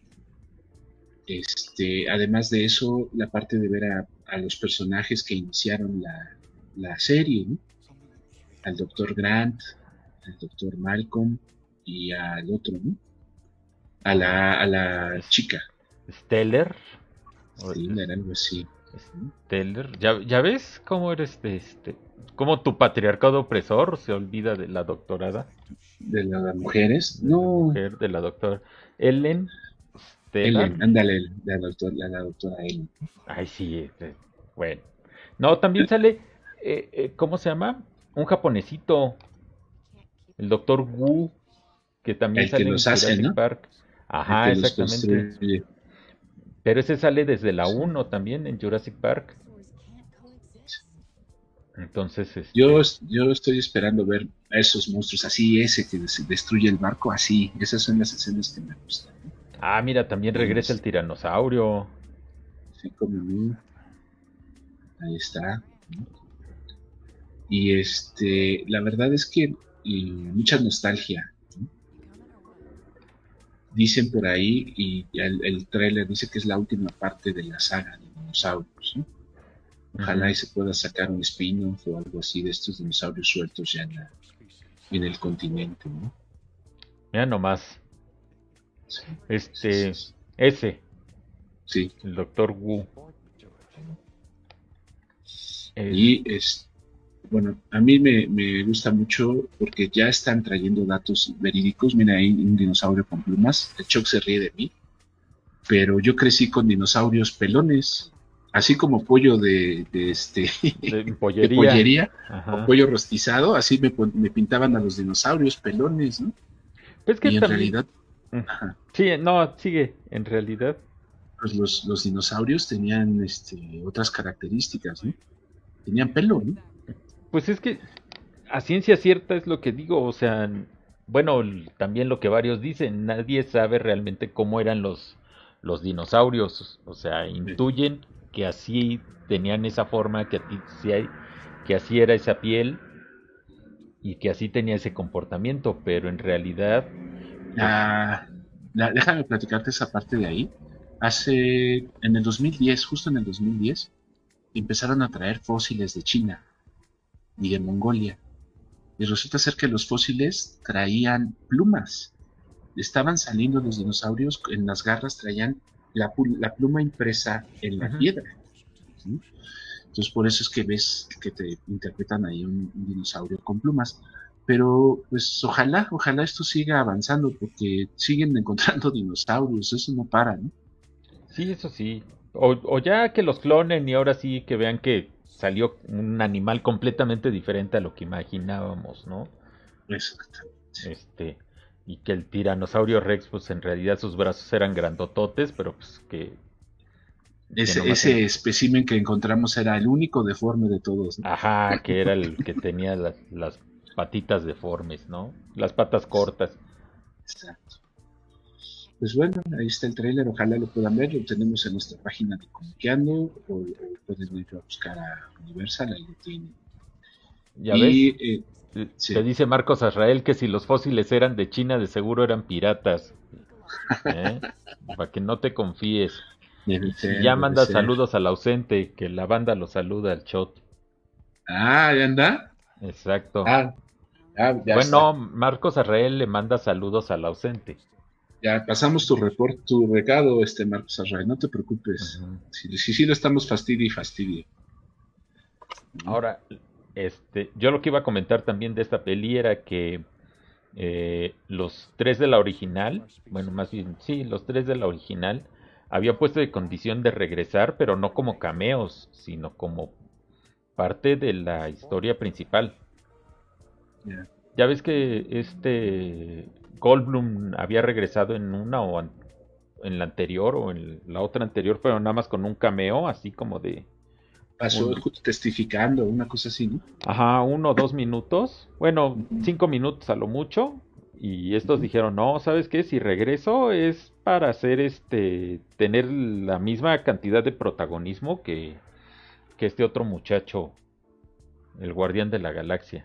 Este, además de eso, la parte de ver a, a los personajes que iniciaron la, la serie, ¿no? Al doctor Grant, al doctor Malcolm y al otro, ¿no? A la, a la chica, Stellar. o sí, es- era algo así, ¿no? Stellar. ¿Ya, ya ves cómo eres de este? Cómo tu patriarcado opresor se olvida de la doctorada, De las mujeres, de la no, mujer, de la doctora Ellen Stellar. Ellen, ándale, la, doctor, la, la doctora Ellen. Ay, sí, este, bueno. No, también sale, eh, eh, ¿cómo se llama? Un japonesito, el doctor Wu, que también El que sale en los hace, Jurassic ¿no? Park. El Ajá, que los exactamente. construye. Pero ese sale desde la Sí. uno también en Jurassic Park. Entonces, Yo, este, yo estoy esperando ver a esos monstruos así, ese que des- destruye el barco, así. Esas son las escenas que me gustan. ah, mira, también regresa el Es- tiranosaurio. sí, como no. Ahí está, ¿no? Y este, la verdad es que eh, mucha nostalgia, ¿no? Dicen por ahí, y el, el tráiler dice que es la última parte de la saga de dinosaurios, ¿no? Ojalá Ujú. y se pueda sacar un spin-off o algo así de estos dinosaurios sueltos ya en, la- en el continente, ¿no? Mira nomás, Sí, sí, sí, este, sí. ese, Sí. el doctor Wu. Es, Y es, bueno, a mí me, me gusta mucho porque ya están trayendo datos verídicos. Mira, hay un dinosaurio con plumas. El Choc se ríe de mí, pero yo crecí con dinosaurios pelones así como pollo de, de este De de pollería. pollería o Ajá. pollo rostizado, así me, pon- me pintaban a los dinosaurios pelones, ¿no? Pues que Y en también. realidad, mm, ajá, Sí, no, sigue, en realidad. pues los, los dinosaurios tenían este, otras características, ¿no? Tenían pelo, ¿no? Pues es que a ciencia cierta es lo que digo, o sea, bueno, l- también lo que varios dicen, nadie sabe realmente cómo eran los, los dinosaurios, o sea, Eh, intuyen que así tenían esa forma, que, a ti- sí hay- que así era esa piel y que así tenía ese comportamiento, pero en realidad, pues, la- la- déjame platicarte esa parte de ahí. Hace, en el dos mil diez, justo en el dos mil diez, empezaron a traer fósiles de China y de Mongolia. Y resulta ser que los fósiles traían plumas. Estaban saliendo los dinosaurios, en las garras traían la, pu- la pluma impresa en la ujú. piedra. ¿Sí? Entonces por eso es que ves que te interpretan ahí un, un dinosaurio con plumas. Pero pues ojalá, ojalá esto siga avanzando porque siguen encontrando dinosaurios, eso no para, ¿no? Sí, eso sí. O, o ya que los clonen y ahora sí que vean que salió un animal completamente diferente a lo que imaginábamos, ¿no? Exactamente. Este, y que el tiranosaurio Rex, pues en realidad sus brazos eran grandototes, pero pues que, que Ese, nomás en, ese espécimen que encontramos era el único deforme de todos, ¿no? ajá, que era el que tenía las, las patitas deformes, ¿no? Las patas cortas. Exacto. Pues bueno, ahí está el tráiler, ojalá lo puedan ver, lo tenemos en nuestra página de Comiqueando o, o pueden ir a buscar a Universal, ahí lo tienen. Ya ves, Y eh, te sí, dice Marcos Azrael que si los fósiles eran de China, de seguro eran piratas, ¿eh? Para que no te confíes. debe Y si ser, ya debe manda ser. saludos al ausente, que la banda lo saluda al shot. Ah, ¿ya anda? Exacto. Ah, ah, ya Bueno, está. Marcos Arreel le manda saludos al ausente. Ya pasamos tu report, tu recado, este Marcos Array, no te preocupes. Ujú. Si si, si lo estamos fastidio y fastidio. ¿No? Ahora, este, yo lo que iba a comentar también de esta peli era que eh, los tres de la original, bueno, más bien, sí, los tres de la original, había puesto de condición de regresar, pero no como cameos, sino como parte de la historia principal. Ya. Ya ves que este Goldblum había regresado en una o an- en la anterior o en la otra anterior, pero nada más con un cameo, así como de Pasó un, ju- testificando, una cosa así, ¿no? ajá, uno o dos minutos, bueno, Ujú, cinco minutos a lo mucho, y estos ujú. dijeron, no, ¿sabes qué? Si regreso es para hacer este, tener la misma cantidad de protagonismo que, que este otro muchacho, el Guardián de la Galaxia.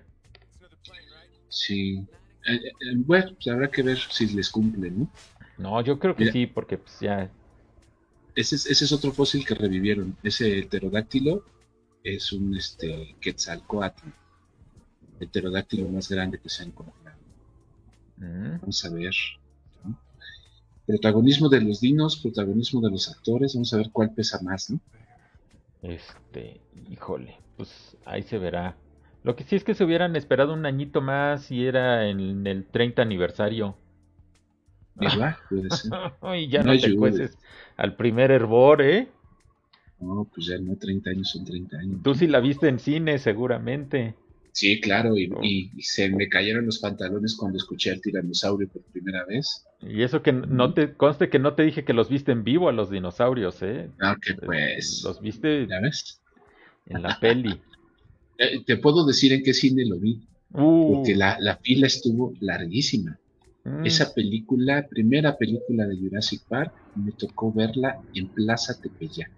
Sí. Eh, eh, eh, bueno, pues habrá que ver si les cumple, ¿no? No, yo creo que Mira, sí, porque pues ya. ese es, ese es otro fósil que revivieron. Ese pterodáctilo es un este Quetzalcóatl, el pterodáctilo más grande que se ha encontrado. mm, Vamos a ver. ¿No? Protagonismo de los dinos, protagonismo de los actores, vamos a ver cuál pesa más, ¿no? Este, híjole, pues ahí se verá. Lo que sí es que se hubieran esperado un añito más y era en el treinta aniversario. ¿Verdad? Puede ser. Y ya No no te ayude. cueces al primer hervor, ¿eh? No, pues ya no, treinta años son treinta años, Tú ¿no? sí la viste en cine, seguramente. Sí, claro, y, Oh, y- y se me cayeron los pantalones cuando escuché al tiranosaurio por primera vez. y eso que no ¿No? te conste que no te dije que los viste en vivo a los dinosaurios, ¿eh? Ah, que Es- pues, Los viste ¿ya ves? en la peli. Eh, te puedo decir en qué cine lo vi, porque Uh, la, la fila estuvo larguísima. mm, Esa película, primera película de Jurassic Park, me tocó verla en Plaza Tepeyac,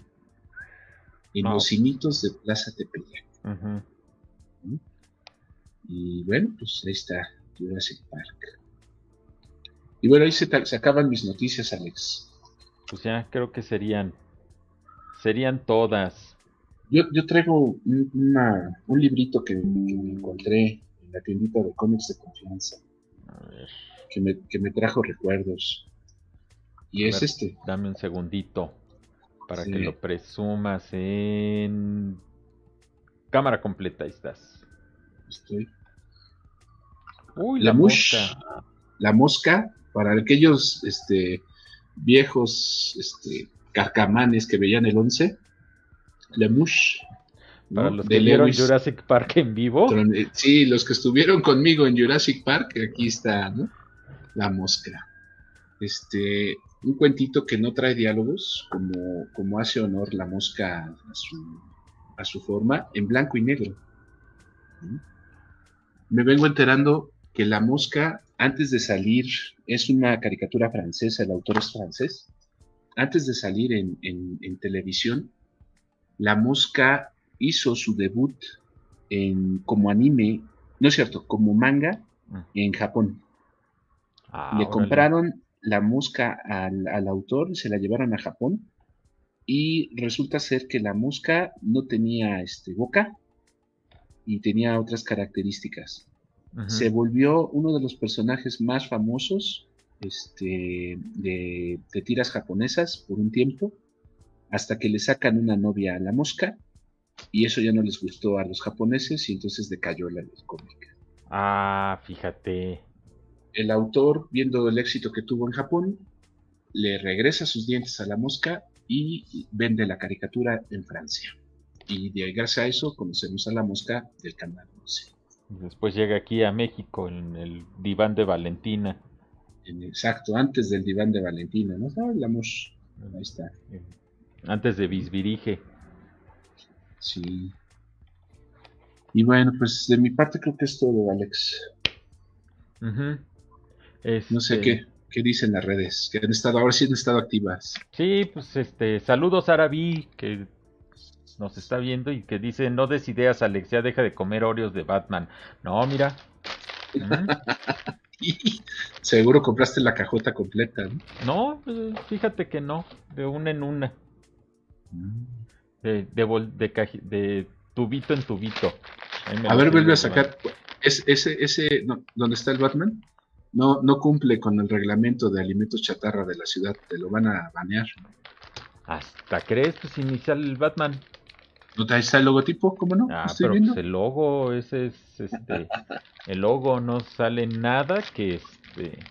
en los no. cinitos de Plaza Tepeyac. Ujú. ¿No? Y bueno, pues ahí está Jurassic Park. Y bueno, ahí se, ta- se acaban mis noticias, Alex. Pues ya creo que serían, serían todas. Yo, yo traigo un, una- un librito que, que me encontré en la tiendita de cómics de confianza, A ver, que me, que me trajo recuerdos. Y a es ver, este. dame un segundito para que Sí, lo presumas en cámara completa. Ahí estás. estoy. Uy, la La mosca. Mush, la mosca, para aquellos este, viejos este, carcamanes que veían el once, Lelouch, Para ¿no? los De que vieron Lewis. Jurassic Park en vivo. Tron- eh, Sí, los que estuvieron conmigo en Jurassic Park, aquí está, ¿no? La mosca. Este, un cuentito que no trae diálogos, como, como hace honor la mosca a su, a su forma, en blanco y negro. ¿No? Me vengo enterando que la mosca, antes de salir, es una caricatura francesa, el autor es francés. Antes de salir en, en, en televisión, la mosca hizo su debut en, como anime, no es cierto, como manga en Japón. Ah, Le órale. compraron la mosca al, al autor, se la llevaron a Japón y resulta ser que la mosca no tenía este, boca y tenía otras características. Ujú. Se volvió uno de los personajes más famosos este, de, de tiras japonesas por un tiempo, hasta que le sacan una novia a la mosca y eso ya no les gustó a los japoneses y entonces decayó la el cómic. Ah, fíjate. El autor, viendo el éxito que tuvo en Japón, le regresa sus dientes a la mosca y vende la caricatura en Francia. Y de gracias a eso conocemos a la mosca del canal once. Después llega aquí a México en el diván de Valentina. En exacto, antes del diván de Valentina, ¿no? Ah, la mos, ahí está. Antes de Bisbirige. Sí. Y bueno, pues de mi parte creo que es todo, Alex. Ujú. No sé Este, qué, qué dicen las redes, que han estado, ahora sí han estado activas. sí, pues este, saludos a Arabi, que nos está viendo y que dice, no des ideas, Alex, ya deja de comer Oreos de Batman. No, mira. ¿Mm? Seguro compraste la cajota completa, ¿no? No, pues, fíjate que no, de una en una, Mm. de, de, bol- de, caji- de tubito en tubito. Ahí me A lo ver, estoy vuelve a llevando. sacar. Es, ese, ese, no, ¿dónde está el Batman? No, no cumple con el reglamento de alimentos chatarra de la ciudad, te lo van a banear. Hasta crees, pues inicial el Batman. ¿No te- ahí está el logotipo? ¿Cómo no? Lo Ah, estoy pero pues viendo. el logo, ese es, este, el logo no sale nada que, este,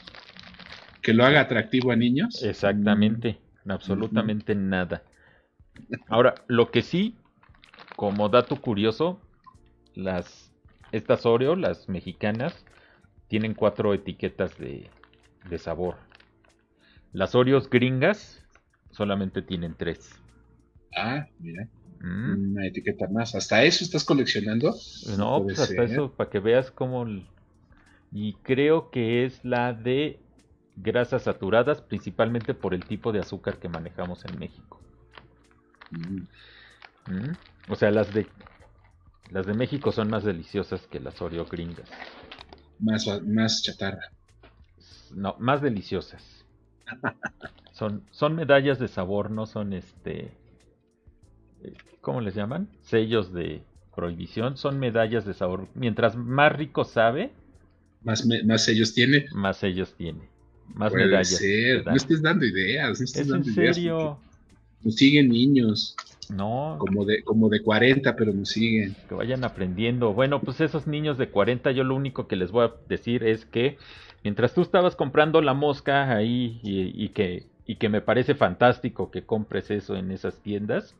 Que lo haga que- atractivo a niños. Mm, exactamente, ujú, absolutamente nada. Ahora, lo que sí, como dato curioso, las, estas Oreo, las mexicanas, tienen cuatro etiquetas de, de sabor. Las Oreos gringas solamente tienen tres. Ah, mira, Mm, una etiqueta más. ¿Hasta eso estás coleccionando? No No, puede pues hasta ser. eso, para que veas cómo... l- Y creo que es la de grasas saturadas, principalmente por el tipo de azúcar que manejamos en México. Mm, Mm, O sea, las de, las de México son más deliciosas que las Oreo gringas. más, más chatarra. No, más deliciosas. Son, son medallas de sabor, no son este... eh, ¿Cómo les llaman? Sellos de prohibición. Son medallas de sabor. Mientras más rico sabe, Más, me- más ellos tienen. más sellos tiene. Más Puede medallas te ser. No dan. estés dando ideas, no estés ¿Es en dando ideas porque serio? nos siguen niños, No, como de, como de cuarenta, pero nos siguen. que vayan aprendiendo. Bueno, pues esos niños de cuarenta, yo lo único que les voy a decir es que mientras tú estabas comprando la mosca ahí y, y que, y que me parece fantástico que compres eso en esas tiendas,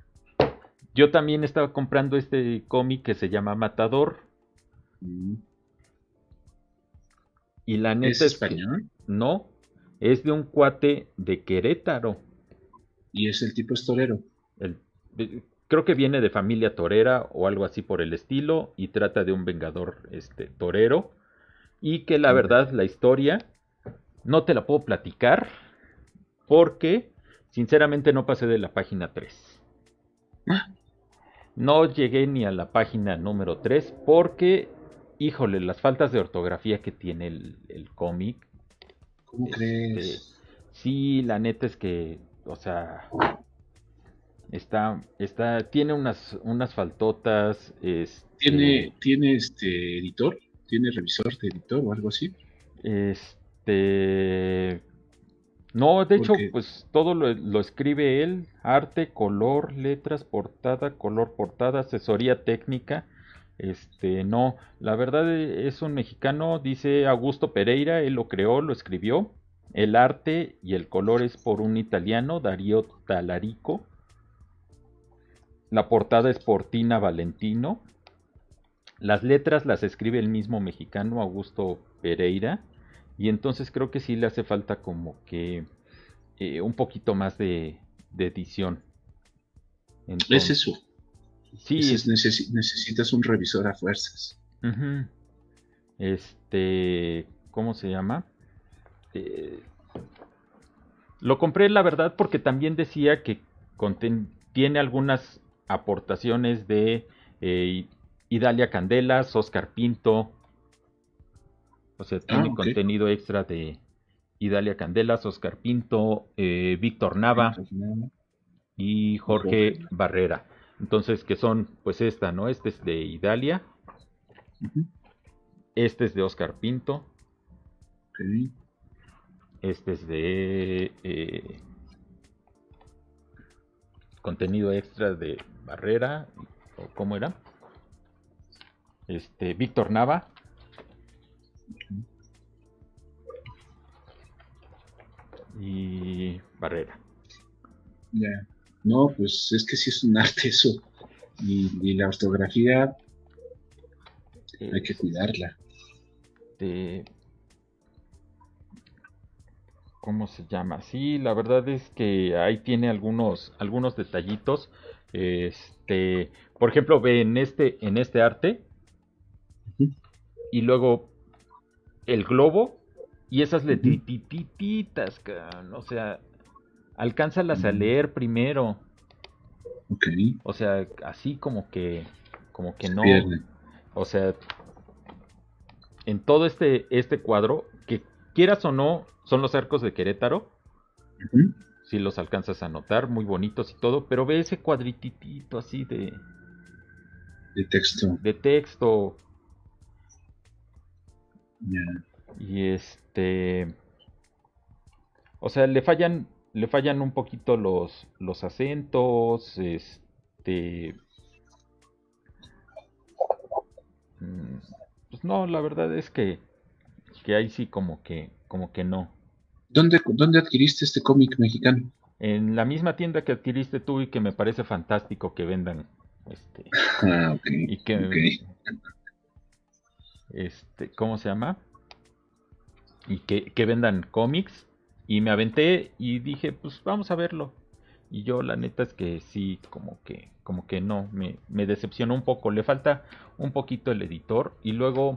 yo también estaba comprando este cómic que se llama Matador. Mm, Y la ¿Es neta es que español? no, es de un cuate de Querétaro. Y es el tipo es torero. El- de- creo que viene de familia torera o algo así por el estilo y trata de un vengador este, torero. Y que la Mm. verdad, la historia no te la puedo platicar porque sinceramente no pasé de la página tres. Ah, No llegué ni a la página número tres porque, híjole, las faltas de ortografía que tiene el, el cómic. ¿cómo Este, crees? sí, la neta es que, o sea, está, está, tiene unas, unas faltotas, este, ¿Tiene, tiene este editor? ¿Tiene revisor de editor o algo así? este, no, de hecho, Porque, pues todo lo, lo escribe él, arte, color, letras, portada, color, portada, asesoría técnica. Este, no, la verdad eh, es un mexicano, dice Augusto Pereira, él lo creó, lo escribió. El arte y el color es por un italiano, Darío Talarico. La portada es por Tina Valentino. Las letras las escribe el mismo mexicano, Augusto Pereira. Y entonces creo que sí le hace falta como que eh, un poquito más de, de edición. Es Entonces, eso. sí, Ese es, es, necesi- necesitas un revisor a fuerzas. ujú, este, ¿cómo se llama? Eh, lo compré, la verdad, porque también decía que conten- tiene algunas aportaciones de eh, Idalia Candelas, Oscar Pinto. O sea, Ah, tiene ok. contenido extra de Idalia Candelas, Oscar Pinto, eh, Víctor Nava Entonces, nada, y y Jorge. Jorge Barrera. Entonces, que son, pues esta, ¿no? Este es de Idalia, Ujú, este es de Oscar Pinto, ok. este es de eh, contenido extra de Barrera, o ¿cómo era? Este, Víctor Nava y Barrera. Ya. No, pues es que sí es un arte eso. Y, y la ortografía hay que cuidarla. Este, ¿cómo se llama? Sí, la verdad es que ahí tiene algunos, algunos detallitos. Este, por ejemplo, ve en este, en este arte, Ujú, y luego el globo y esas ujú. letrititas, o sea, alcánzalas a Mm, leer primero. ok, O sea, así como que, como que se no. pierde. O sea, en todo este, este cuadro, que quieras o no, son los arcos de Querétaro. Ujú, Si los alcanzas a notar, muy bonitos y todo, pero ve ese cuadrititito así de, de texto. de texto. Ya. Y este, o sea, le fallan, le fallan un poquito los, los acentos, este, mm, pues no, la verdad es que, que ahí sí como que, como que no. ¿Dónde, dónde adquiriste este cómic mexicano? En la misma tienda que adquiriste tú y que me parece fantástico que vendan, este, Ah, ok, y ok. que, este, ¿cómo se llama? Y que, que vendan cómics. Y me aventé y dije, pues vamos a verlo. Y yo la neta es que sí, como que, como que no, me, me decepcionó un poco. Le falta un poquito el editor. Y luego,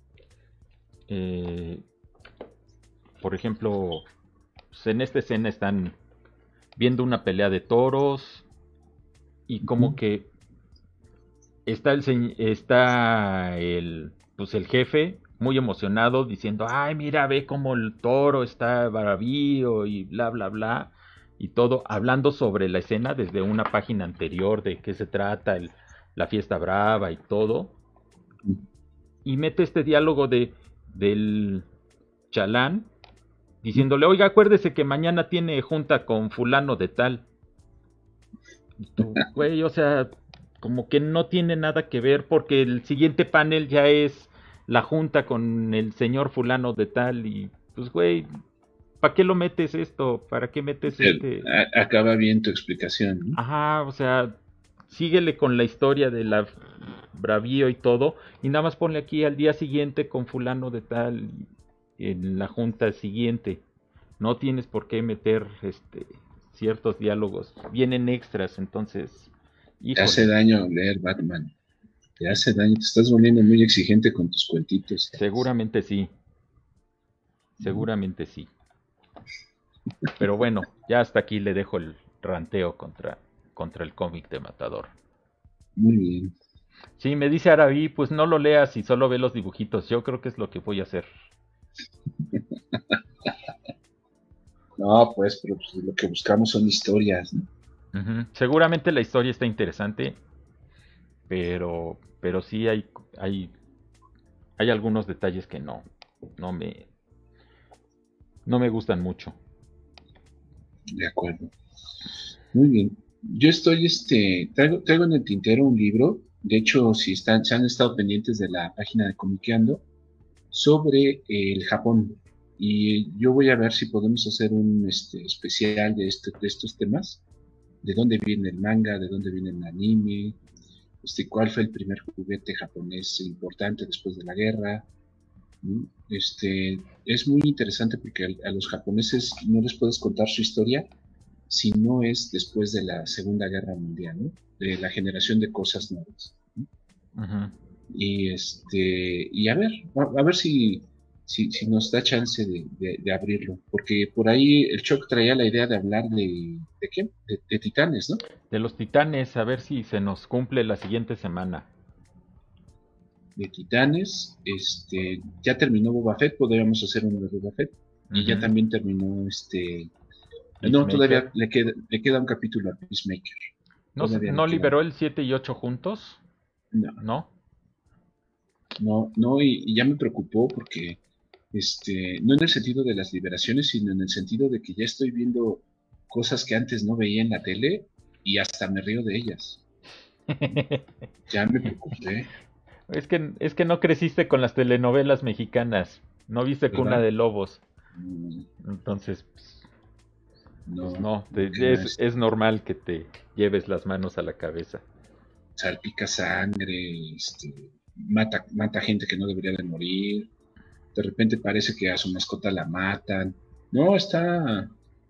eh, por ejemplo, pues en esta escena están viendo una pelea de toros. Y como Ujú. que está el, señ- está el, pues el jefe muy emocionado diciendo, ay, mira, ve cómo el toro está bravío y bla, bla, bla. Y todo, hablando sobre la escena desde una página anterior de qué se trata, el- la fiesta brava y todo. Y mete este diálogo de, del chalán diciéndole, oiga, acuérdese que mañana tiene junta con fulano de tal. Y tú, güey, o sea, como que no tiene nada que ver porque el siguiente panel ya es la junta con el señor fulano de tal y pues, güey, ¿para qué lo metes esto? ¿Para qué metes Pero, este? a- acaba bien tu explicación, ¿no? Ajá, o sea, síguele con la historia de la bravío y todo y nada más ponle aquí al día siguiente con fulano de tal en la junta siguiente. No tienes por qué meter este ciertos diálogos, vienen extras, entonces, Te hace híjole, daño leer Batman. Te hace daño. Te estás volviendo muy exigente con tus cuentitos, Carlos. seguramente sí, ¿No? seguramente sí. Pero bueno, ya hasta aquí le dejo el ranteo contra, contra el cómic de Matador. Muy bien. Sí, me dice Araví, pues no lo leas y solo ve los dibujitos. Yo creo que es lo que voy a hacer. No, pues, pero pues, lo que buscamos son historias, ¿no? Ujú. Seguramente la historia está interesante, pero, pero sí hay, hay, hay algunos detalles que no, no me, no me gustan mucho. De acuerdo. Muy bien. Yo estoy, este, traigo, traigo en el tintero un libro. De hecho, si están, se han estado pendientes de la página de Comiqueando, sobre el Japón. Y yo voy a ver si podemos hacer un este, especial de, este, de estos temas de dónde viene el manga, de dónde viene el anime, este, cuál fue el primer juguete japonés importante después de la guerra. ¿No? Este, es muy interesante porque a, a los japoneses no les puedes contar su historia si no es después de la Segunda Guerra Mundial, ¿no? De la generación de cosas nuevas. ¿No? Ujú. Y este, y a ver, a, a ver si, si, si nos da chance de, de- de abrirlo, porque por ahí el Choc traía la idea de hablar de, ¿de qué? De, de Titanes, ¿no? De los Titanes, a ver si se nos cumple la siguiente semana. De Titanes, este, ya terminó Boba Fett, podríamos hacer uno de Boba Fett, y ya Ujú. también terminó este, no, Peacemaker. todavía le queda, le queda un capítulo a Peacemaker, ¿No, se- todavía le no queda, liberó el siete y ocho juntos? no, ¿No? no, no, y, y ya me preocupó porque, este, no en el sentido de las liberaciones, sino en el sentido de que ya estoy viendo cosas que antes no veía en la tele y hasta me río de ellas. Ya me preocupé, Es que, es que no creciste con las telenovelas mexicanas. No viste Cuna ¿verdad? de Lobos. Mm, Entonces, pues, pues no, no, no te- queda, es, es normal que te lleves las manos a la cabeza. salpica sangre, este, mata, mata gente que no debería de morir, de repente parece que a su mascota la matan. No, está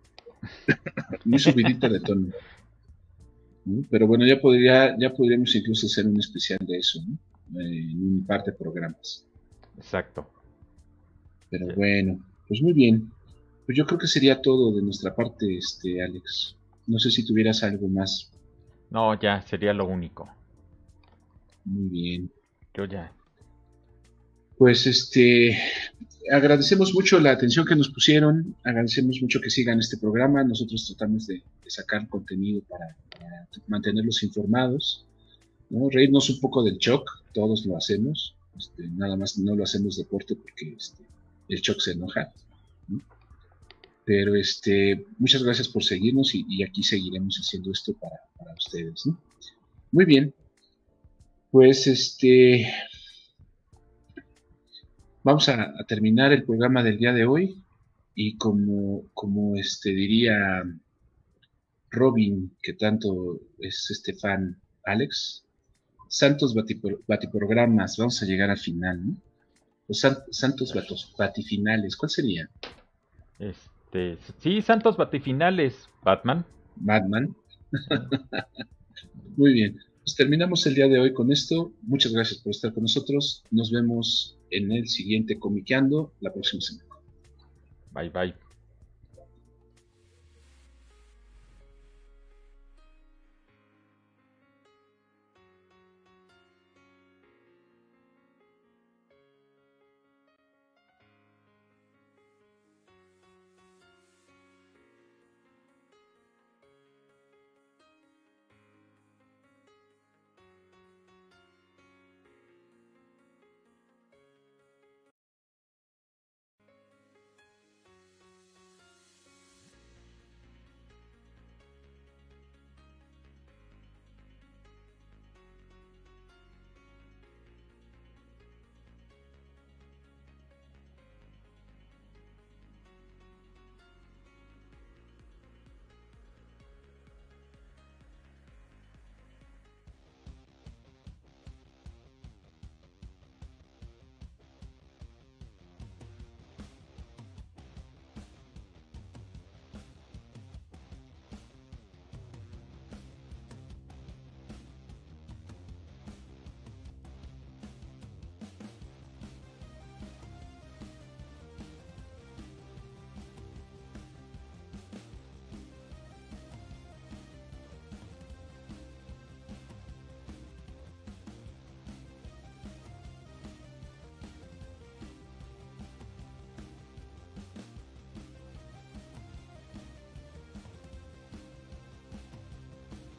muy subidita de tono, ¿no? Pero bueno, ya podría, ya podríamos incluso hacer un especial de eso, ¿no? Eh, en un par de programas. Exacto. Pero Sí. bueno, pues muy bien. Pues yo creo que sería todo de nuestra parte, este, Alex. No sé si tuvieras algo más. No, ya, sería lo único. Muy bien. Yo ya. Pues este, agradecemos mucho la atención que nos pusieron, agradecemos mucho que sigan este programa, nosotros tratamos de, de sacar contenido para, para mantenerlos informados, ¿no? Reírnos un poco del Choc, todos lo hacemos, este, nada más no lo hacemos deporte porque este, el Choc se enoja, ¿no? Pero este, muchas gracias por seguirnos y, y aquí seguiremos haciendo esto para, para ustedes, ¿no? Muy bien, pues este, vamos a, a terminar el programa del día de hoy y como, como este diría Robin, que tanto es este fan, Alex, santos batipro- batiprogramas, vamos a llegar al final, ¿no? Los san- santos batos- batifinales, ¿cuál sería? Este, sí, Santos Batifinales, Batman. Batman. Sí. Muy bien, pues terminamos el día de hoy con esto. Muchas gracias por estar con nosotros. Nos vemos en el siguiente Comiqueando la próxima semana. Bye bye.